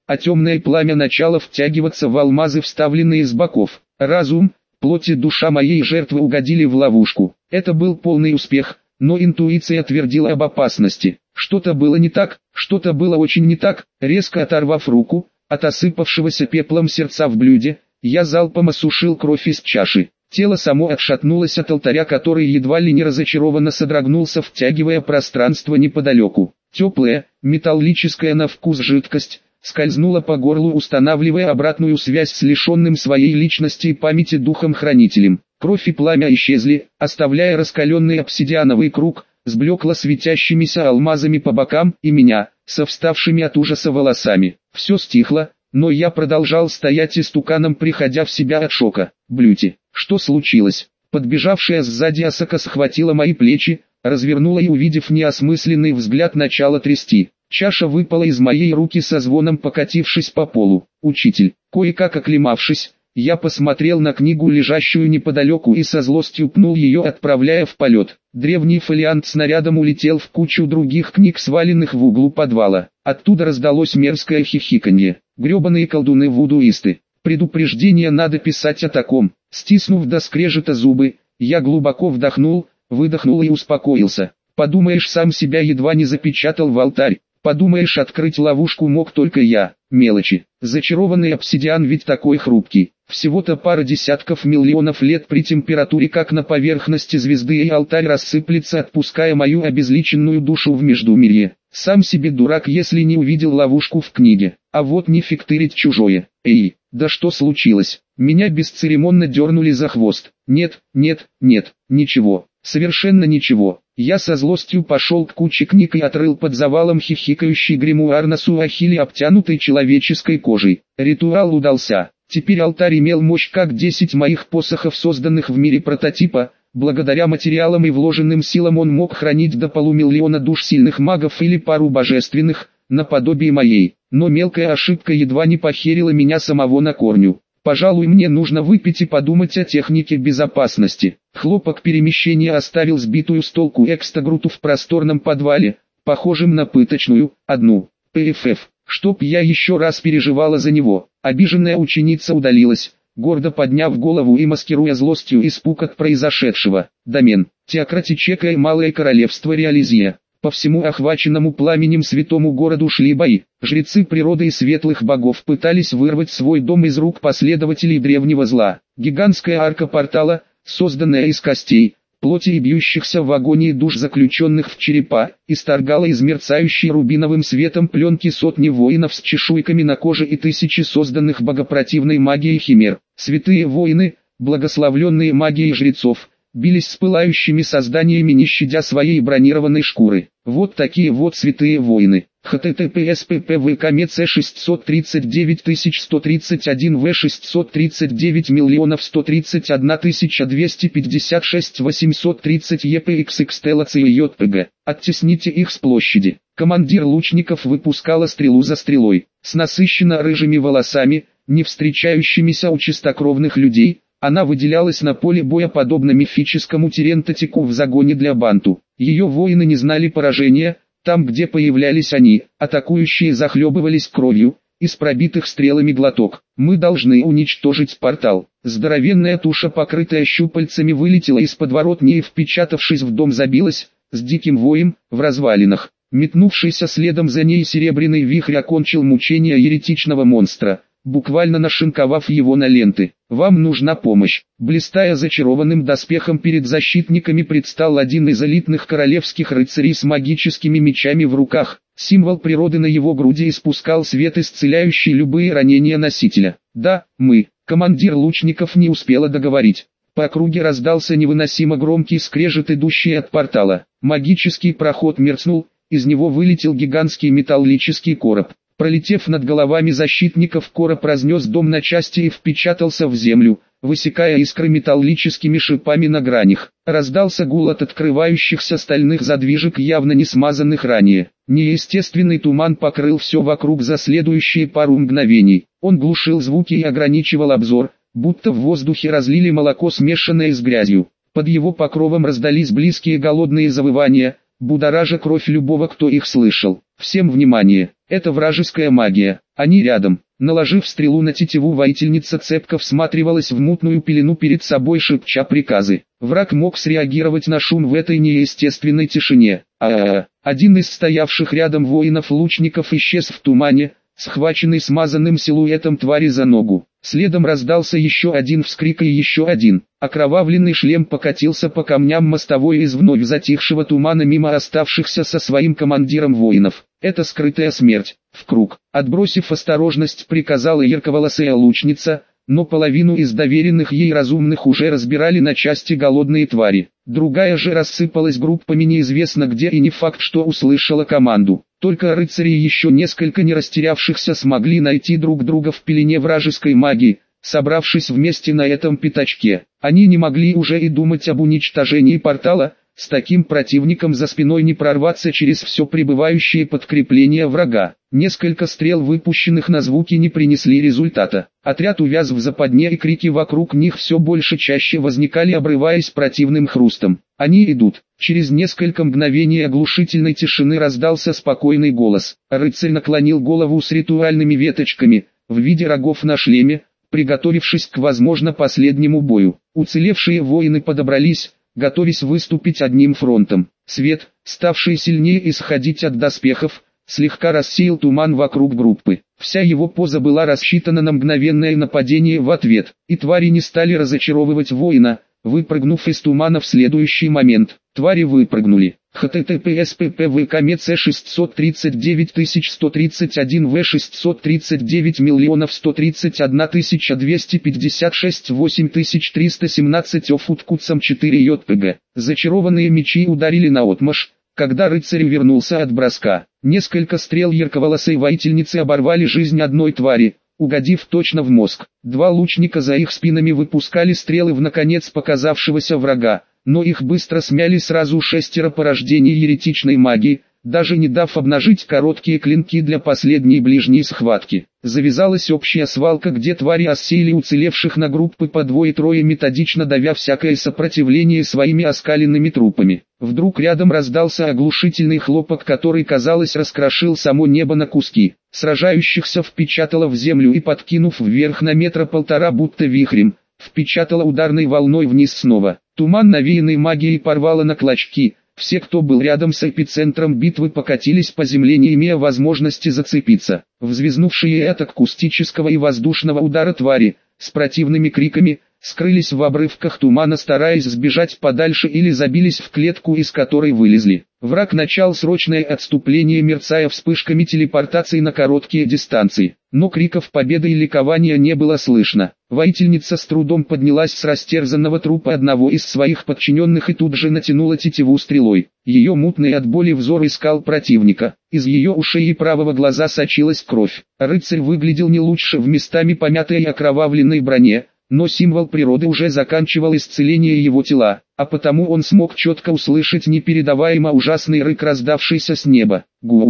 а темное пламя начало втягиваться в алмазы, вставленные с боков. Разум, плоть и душа моей жертвы угодили в ловушку. Это был полный успех, но интуиция твердила об опасности. Что-то было не так, что-то было очень не так. Резко оторвав руку от осыпавшегося пеплом сердца в блюде, я залпом осушил кровь из чаши. Тело само отшатнулось от алтаря, который едва ли не разочарованно содрогнулся, втягивая пространство неподалеку. Теплая, металлическая на вкус жидкость скользнула по горлу, устанавливая обратную связь с лишенным своей личности и памяти духом-хранителем. Кровь и пламя исчезли, оставляя раскаленный обсидиановый круг с блекло светящимися алмазами по бокам и меня, со вставшими от ужаса волосами. Все стихло, но я продолжал стоять истуканом, приходя в себя от шока. «Блюти, что случилось?» Подбежавшая сзади Асака схватила мои плечи, развернула и, увидев неосмысленный взгляд, начала трясти. Чаша выпала из моей руки со звоном, покатившись по полу. «Учитель». Кое-как оклемавшись, я посмотрел на книгу, лежащую неподалеку, и со злостью пнул ее, отправляя в полет. Древний фолиант снарядом улетел в кучу других книг, сваленных в углу подвала. Оттуда раздалось мерзкое хихиканье. Гребаные колдуны-вудуисты. Предупреждение, надо писать о таком. Стиснув до скрежета зубы, я глубоко вдохнул, выдохнул и успокоился. Подумаешь, сам себя едва не запечатал в алтарь. Подумаешь, открыть ловушку мог только я. Мелочи. Зачарованный обсидиан ведь такой хрупкий. Всего-то пара десятков миллионов лет при температуре, как на поверхности звезды, и алтарь рассыплется, отпуская мою обезличенную душу в междумирье. Сам себе дурак, если не увидел ловушку в книге. А вот не фиг тырить чужое. Эй, да что случилось? Меня бесцеремонно дернули за хвост. Нет, нет, нет, ничего. Совершенно ничего. Я со злостью пошел к куче книг и отрыл под завалом хихикающий гримуар на суахиле, обтянутый человеческой кожей. Ритуал удался. Теперь алтарь имел мощь как десять моих посохов, созданных в мире прототипа. Благодаря материалам и вложенным силам он мог хранить до полумиллиона душ сильных магов или пару божественных, наподобие моей. Но мелкая ошибка едва не похерила меня самого на корню. Пожалуй, мне нужно выпить и подумать о технике безопасности. Хлопок перемещения оставил сбитую с толку экстагруту в просторном подвале, похожем на пыточную, одну. ПФФ. Чтоб я еще раз переживала за него. Обиженная ученица удалилась, гордо подняв голову и маскируя злостью испуг от произошедшего. Домен. Теократичекое Малое Королевство Реализия. По всему охваченному пламенем святому городу шли бои. Жрецы природы и светлых богов пытались вырвать свой дом из рук последователей древнего зла. Гигантская арка портала, созданная из костей, плоти и бьющихся в агонии душ заключенных в черепа, исторгала из мерцающей рубиновым светом пленки сотни воинов с чешуйками на коже и тысячи созданных богопротивной магией химер. Святые воины, благословленные магией жрецов, бились с пылающими созданиями, не щадя своей бронированной шкуры. Вот такие вот святые воины. https ppvkmec шестьсот тридцать девять тысяч сто тридцать один в шестьсот тридцать девять миллионов сто тридцать одна тысяча двести пятьдесят шесть восемьсот тридцать епxxtelaciyjpg. Оттесните их с площади. Командир лучников выпускала стрелу за стрелой. С насыщенно рыжими волосами, не встречающимися у чистокровных людей, она выделялась на поле боя подобно мифическому Терентатику в загоне для банту. Ее воины не знали поражения. Там, где появлялись они, атакующие захлебывались кровью, из пробитых стрелами глоток. Мы должны уничтожить портал. Здоровенная туша, покрытая щупальцами, вылетела из подворотни и, впечатавшись в дом, забилась, с диким воем, в развалинах. Метнувшийся следом за ней серебряный вихрь окончил мучения еретичного монстра, буквально нашинковав его на ленты. «Вам нужна помощь». Блистая зачарованным доспехом, перед защитниками предстал один из элитных королевских рыцарей с магическими мечами в руках. Символ природы на его груди испускал свет, исцеляющий любые ранения носителя. «Да, мы». Командир лучников не успела договорить. По округе раздался невыносимо громкий скрежет, идущий от портала. Магический проход мерцнул, из него вылетел гигантский металлический короб. Пролетев над головами защитников, короб разнес дом на части и впечатался в землю, высекая искры металлическими шипами на гранях. Раздался гул от открывающихся стальных задвижек, явно не смазанных ранее. Неестественный туман покрыл все вокруг за следующие пару мгновений. Он глушил звуки и ограничивал обзор, будто в воздухе разлили молоко, смешанное с грязью. Под его покровом раздались близкие голодные завывания, будоража кровь любого, кто их слышал. Всем внимание, это вражеская магия, они рядом. Наложив стрелу на тетиву, воительница цепко всматривалась в мутную пелену перед собой, шепча приказы. Враг мог среагировать на шум в этой неестественной тишине. А-а-а. Один из стоявших рядом воинов-лучников исчез в тумане, схваченный смазанным силуэтом твари за ногу. Следом раздался еще один вскрик и еще один. Окровавленный шлем покатился по камням мостовой из вновь затихшего тумана мимо оставшихся со своим командиром воинов. Это скрытая смерть. В круг. Отбросив осторожность, приказала ярковолосая лучница, но половину из доверенных ей разумных уже разбирали на части голодные твари. Другая же рассыпалась группами неизвестно где и не факт, что услышала команду. Только рыцари, еще несколько не растерявшихся, смогли найти друг друга в пелене вражеской магии, собравшись вместе на этом пятачке. Они не могли уже и думать об уничтожении портала. С таким противником за спиной не прорваться через все прибывающее подкрепление врага. Несколько стрел, выпущенных на звуки, не принесли результата. Отряд увяз в западне, и крики вокруг них все больше чаще возникали, обрываясь противным хрустом. Они идут. Через несколько мгновений оглушительной тишины раздался спокойный голос. Рыцарь наклонил голову с ритуальными веточками, в виде рогов на шлеме, приготовившись к, возможно, последнему бою. Уцелевшие воины подобрались, готовясь выступить одним фронтом. Свет, ставший сильнее исходить от доспехов, слегка рассеял туман вокруг группы. Вся его поза была рассчитана на мгновенное нападение в ответ, и твари не стали разочаровывать воина, выпрыгнув из тумана в следующий момент. Твари выпрыгнули. https ppvkmec шестьсот тридцать девять тысяч сто тридцать один в шестьсот тридцать девять миллионов сто тридцать одна тысяча двести пятьдесят шесть восемь тысяч триста семнадцать офуткуцам четыре jpg. Зачарованные мечи ударили наотмашь, когда рыцарь вернулся от броска. Несколько стрел ярковолосой воительницы оборвали жизнь одной твари, угодив точно в мозг. Два лучника за их спинами выпускали стрелы в наконец показавшегося врага, но их быстро смяли сразу шестеро порождений еретичной магии, даже не дав обнажить короткие клинки для последней ближней схватки. Завязалась общая свалка, где твари осеяли уцелевших на группы по двое-трое, методично давя всякое сопротивление своими оскаленными трупами. Вдруг рядом раздался оглушительный хлопок, который, казалось, раскрошил само небо на куски. Сражающихся впечатало в землю и, подкинув вверх на метра полтора будто вихрем, впечатало ударной волной вниз снова. Туман, навеянный магией, порвало на клочки. Все, кто был рядом с эпицентром битвы, покатились по земле, не имея возможности зацепиться. Взвизнувшие от акустического и воздушного удара твари, с противными криками, скрылись в обрывках тумана, стараясь сбежать подальше, или забились в клетку, из которой вылезли. Враг начал срочное отступление, мерцая вспышками телепортации на короткие дистанции. Но криков победы и ликования не было слышно. Воительница с трудом поднялась с растерзанного трупа одного из своих подчиненных и тут же натянула тетиву стрелой. Ее мутный от боли взор искал противника. Из ее ушей и правого глаза сочилась кровь. Рыцарь выглядел не лучше в местами помятой и окровавленной броне, но символ природы уже заканчивал исцеление его тела, а потому он смог четко услышать непередаваемо ужасный рык, раздавшийся с неба.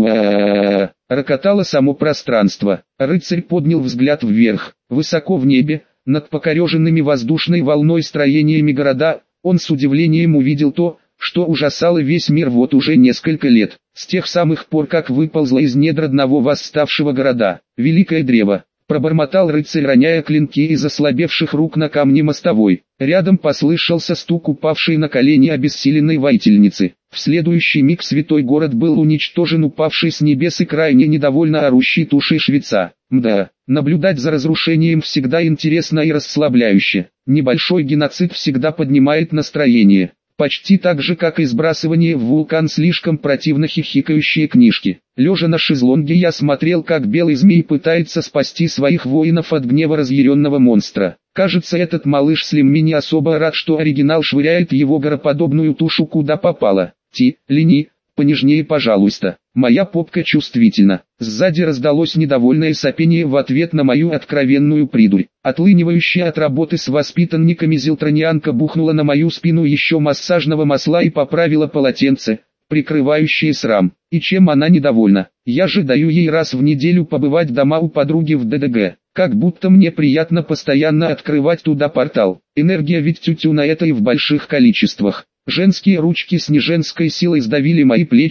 Гуа! Рокотало само пространство. Рыцарь поднял взгляд вверх. Высоко в небе, над покореженными воздушной волной строениями города, он с удивлением увидел то, что ужасало весь мир вот уже несколько лет, с тех самых пор, как выползло из недр одного восставшего города. Великое древо. Пробормотал рыцарь, роняя клинки из ослабевших рук на камни мостовой. Рядом послышался стук упавшей на колени обессиленной воительницы. В следующий миг святой город был уничтожен упавшей с небес и крайне недовольно орущей тушей швеца. Мда, наблюдать за разрушением всегда интересно и расслабляюще. Небольшой геноцид всегда поднимает настроение. Почти так же, как и сбрасывание в вулкан слишком противно хихикающие книжки. Лежа на шезлонге, я смотрел, как белый змей пытается спасти своих воинов от гнева разъяренного монстра. Кажется, этот малыш Слимми не особо рад, что оригинал швыряет его гороподобную тушу куда попало. Ти, лени, понежнее, пожалуйста. Моя попка чувствительна. Сзади раздалось недовольное сопение в ответ на мою откровенную придурь. Отлынивающая от работы с воспитанниками зелтронианка бухнула на мою спину еще массажного масла и поправила полотенце, прикрывающее срам. И чем она недовольна? Я же даю ей раз в неделю побывать дома у подруги в ДДГ. Как будто мне приятно постоянно открывать туда портал. Энергия ведь тю-тю на это и в больших количествах. Женские ручки с неженской силой сдавили мои плечи,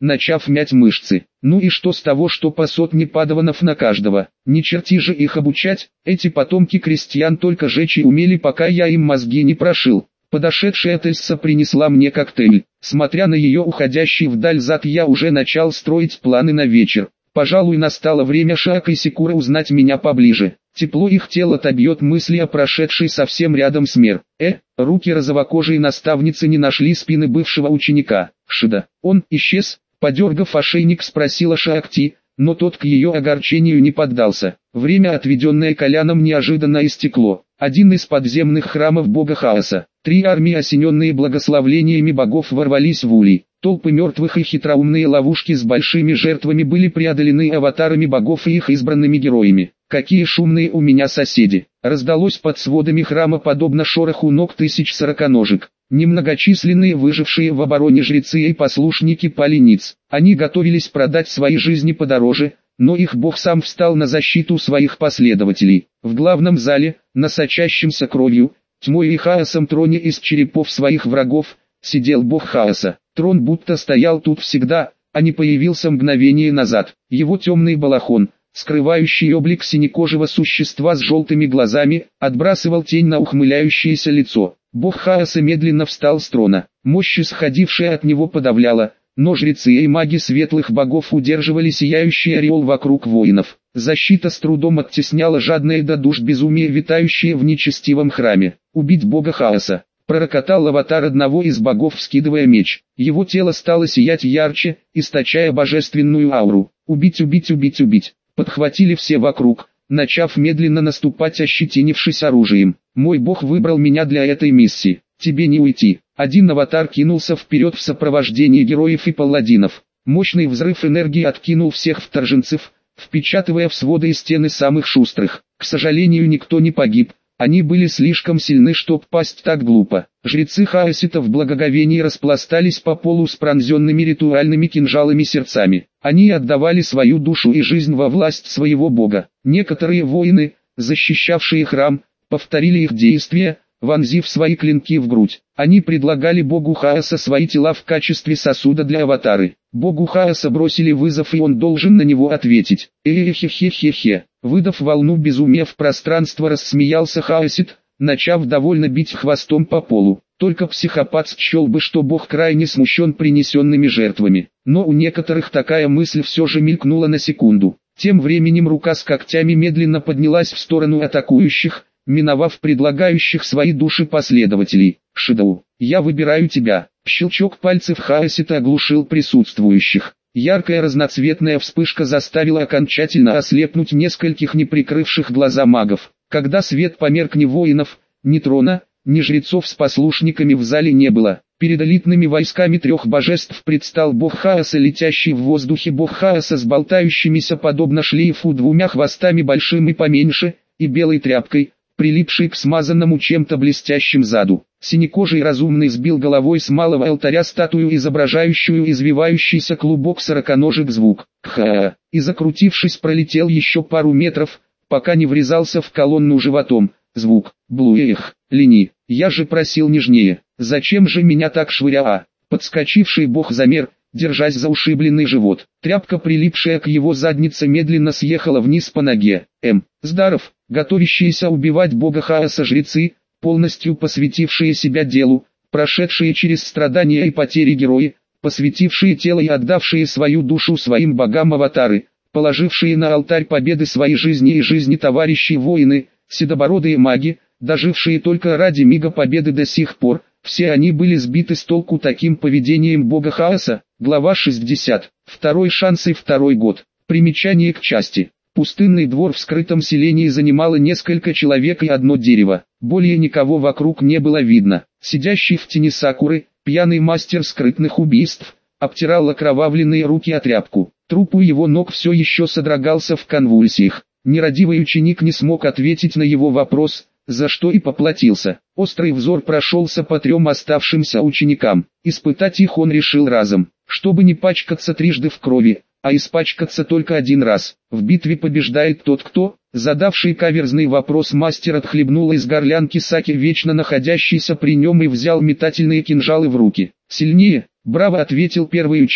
начав мять мышцы. Ну и что с того, что по сотне падаванов на каждого? Не черти же их обучать, эти потомки крестьян только жечь и умели, пока я им мозги не прошил. Подошедшая Тесса принесла мне коктейль. Смотря на ее уходящий вдаль зад, я уже начал строить планы на вечер. Пожалуй, настало время Шаак и Секура узнать меня поближе. Тепло их тела отобьет мысли о прошедшей совсем рядом смер. Э, руки розовокожей наставницы не нашли спины бывшего ученика. Шида, он исчез? Подергав ошейник, спросила Шаакти, но тот к ее огорчению не поддался. Время, отведенное Коляном, неожиданно истекло. Один из подземных храмов бога хаоса. Три армии, осененные благословлениями богов, ворвались в улей. Толпы мертвых и хитроумные ловушки с большими жертвами были преодолены аватарами богов и их избранными героями. Какие шумные у меня соседи! Раздалось под сводами храма подобно шороху ног тысяч сороконожек. Немногочисленные выжившие в обороне жрецы и послушники пали ниц. Они готовились продать свои жизни подороже, но их бог сам встал на защиту своих последователей. В главном зале, на сочащемся кровью, тьмой и хаосом троне из черепов своих врагов, сидел бог хаоса. Трон будто стоял тут всегда, а не появился мгновение назад. Его темный балахон, скрывающий облик синекожего существа с желтыми глазами, отбрасывал тень на ухмыляющееся лицо. Бог хаоса медленно встал с трона. Мощь, исходившая от него, подавляла, но жрецы и маги светлых богов удерживали сияющий ореол вокруг воинов. Защита с трудом оттесняла жадное до душ безумие, витающее в нечестивом храме. «Убить бога хаоса!» — пророкотал аватар одного из богов, вскидывая меч. Его тело стало сиять ярче, источая божественную ауру. «Убить, убить, убить, убить!» — подхватили все вокруг, начав медленно наступать, ощетинившись оружием. «Мой бог выбрал меня для этой миссии. Тебе не уйти». Один аватар кинулся вперед в сопровождении героев и палладинов. Мощный взрыв энергии откинул всех вторженцев, впечатывая в своды и стены самых шустрых. К сожалению, никто не погиб. Они были слишком сильны, чтоб пасть так глупо. Жрецы хаосита в благоговении распластались по полу с пронзенными ритуальными кинжалами сердцами. Они отдавали свою душу и жизнь во власть своего бога. Некоторые воины, защищавшие храм, повторили их действия, вонзив свои клинки в грудь. Они предлагали богу хаоса свои тела в качестве сосуда для аватары. Богу хаоса бросили вызов, и он должен на него ответить. Эхе-хе-хе-хе. Выдав волну безумия в пространство, рассмеялся хаосит, начав довольно бить хвостом по полу. Только психопат счел бы, что бог крайне смущен принесенными жертвами. Но у некоторых такая мысль все же мелькнула на секунду. Тем временем рука с когтями медленно поднялась в сторону атакующих, миновав предлагающих свои души последователей. «Шидоу, я выбираю тебя». Щелчок пальцев хаосита оглушил присутствующих. Яркая разноцветная вспышка заставила окончательно ослепнуть нескольких неприкрывших глаза магов. Когда свет померк, ни воинов, ни трона, ни жрецов с послушниками в зале не было. Перед элитными войсками трех божеств предстал бог хаоса, летящий в воздухе бог хаоса с болтающимися подобно шлейфу двумя хвостами, большим и поменьше, и белой тряпкой, прилипшей к смазанному чем-то блестящим заду. Синекожий разумный сбил головой с малого алтаря статую, изображающую извивающийся клубок сороконожек. Звук «Ха!» и, закрутившись, пролетел еще пару метров, пока не врезался в колонну животом. Звук «Блуэх! Лени! Я же просил нежнее! Зачем же меня так швыря?» Подскочивший бог замер, держась за ушибленный живот. Тряпка, прилипшая к его заднице, медленно съехала вниз по ноге. М. Здаров, готовящиеся убивать бога хаоса жрецы, полностью посвятившие себя делу, прошедшие через страдания и потери герои, посвятившие тело и отдавшие свою душу своим богам аватары, положившие на алтарь победы свои жизни и жизни товарищей воины, седобородые маги, дожившие только ради мига победы до сих пор. Все они были сбиты с толку таким поведением бога хаоса. Глава шестьдесят. Второй шанс и второй год. Примечание к части. Пустынный двор в скрытом селении занимало несколько человек и одно дерево. Более никого вокруг не было видно. Сидящий в тени сакуры, пьяный мастер скрытных убийств, обтирал окровавленные руки о тряпку. Труп у его ног все еще содрогался в конвульсиях. Нерадивый ученик не смог ответить на его вопрос, за что и поплатился. Острый взор прошелся по трем оставшимся ученикам. Испытать их он решил разом, чтобы не пачкаться трижды в крови, а испачкаться только один раз. В битве побеждает тот, кто, задавший каверзный вопрос мастер, отхлебнул из горлянки саки, вечно находящийся при нем, и взял метательные кинжалы в руки. «Сильнее!» — браво ответил первый ученик,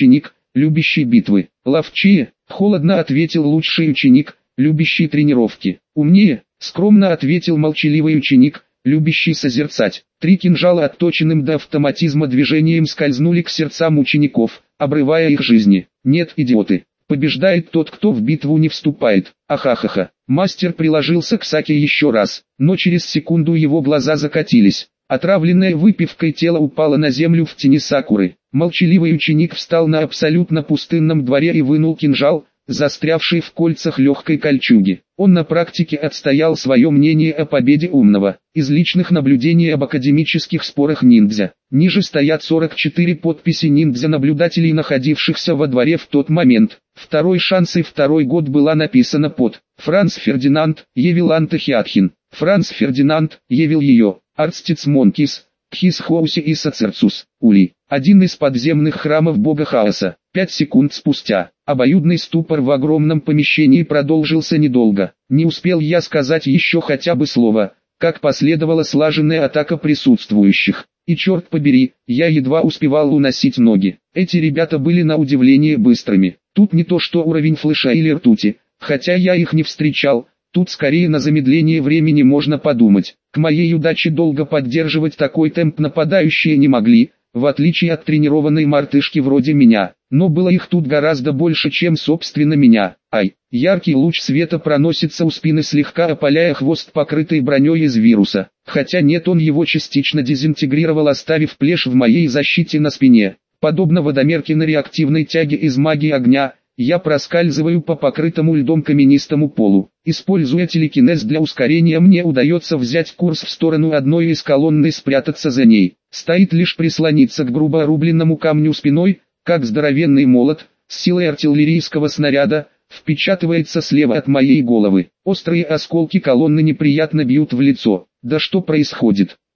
любящий битвы. Ловчее, холодно ответил лучший ученик, любящий тренировки. Умнее, скромно ответил молчаливый ученик, любящий созерцать. Три кинжала отточенным до автоматизма движением скользнули к сердцам учеников, обрывая их жизни. Нет, идиоты. Побеждает тот, кто в битву не вступает. Ахахаха. Мастер приложился к Саке еще раз, но через секунду его глаза закатились. Отравленное выпивкой тело упало на землю в тени сакуры. Молчаливый ученик встал на абсолютно пустынном дворе и вынул кинжал, застрявший в кольцах легкой кольчуги. Он на практике отстоял свое мнение о победе умного. Из личных наблюдений об академических спорах ниндзя. Ниже стоят сорок четыре подписи ниндзя-наблюдателей, находившихся во дворе в тот момент. Второй шанс и второй год была написана под Франц Фердинанд, Евил Антохиатхин. Франц Фердинанд, Евил ее, Арстиц Монкис, Кхис Хоуси и Сацерцус, Ули. Один из подземных храмов бога хаоса. Пять секунд спустя, обоюдный ступор в огромном помещении продолжился недолго. Не успел я сказать еще хотя бы слово, как последовала слаженная атака присутствующих. И черт побери, я едва успевал уносить ноги. Эти ребята были на удивление быстрыми. Тут не то что уровень флеша или ртути, хотя я их не встречал. Тут скорее на замедление времени можно подумать. К моей удаче долго поддерживать такой темп нападающие не могли, в отличие от тренированной мартышки вроде меня. Но было их тут гораздо больше, чем собственно меня. Ай, яркий луч света проносится у спины, слегка опаляя хвост, покрытый броней из вируса. Хотя нет, он его частично дезинтегрировал, оставив плешь в моей защите на спине. Подобно водомерке на реактивной тяге из магии огня, я проскальзываю по покрытому льдом каменистому полу. Используя телекинез для ускорения, мне удается взять курс в сторону одной из колонн и спрятаться за ней. Стоит лишь прислониться к грубо рубленному камню спиной, как здоровенный молот, с силой артиллерийского снаряда, впечатывается слева от моей головы. Острые осколки колонны неприятно бьют в лицо. Да что происходит?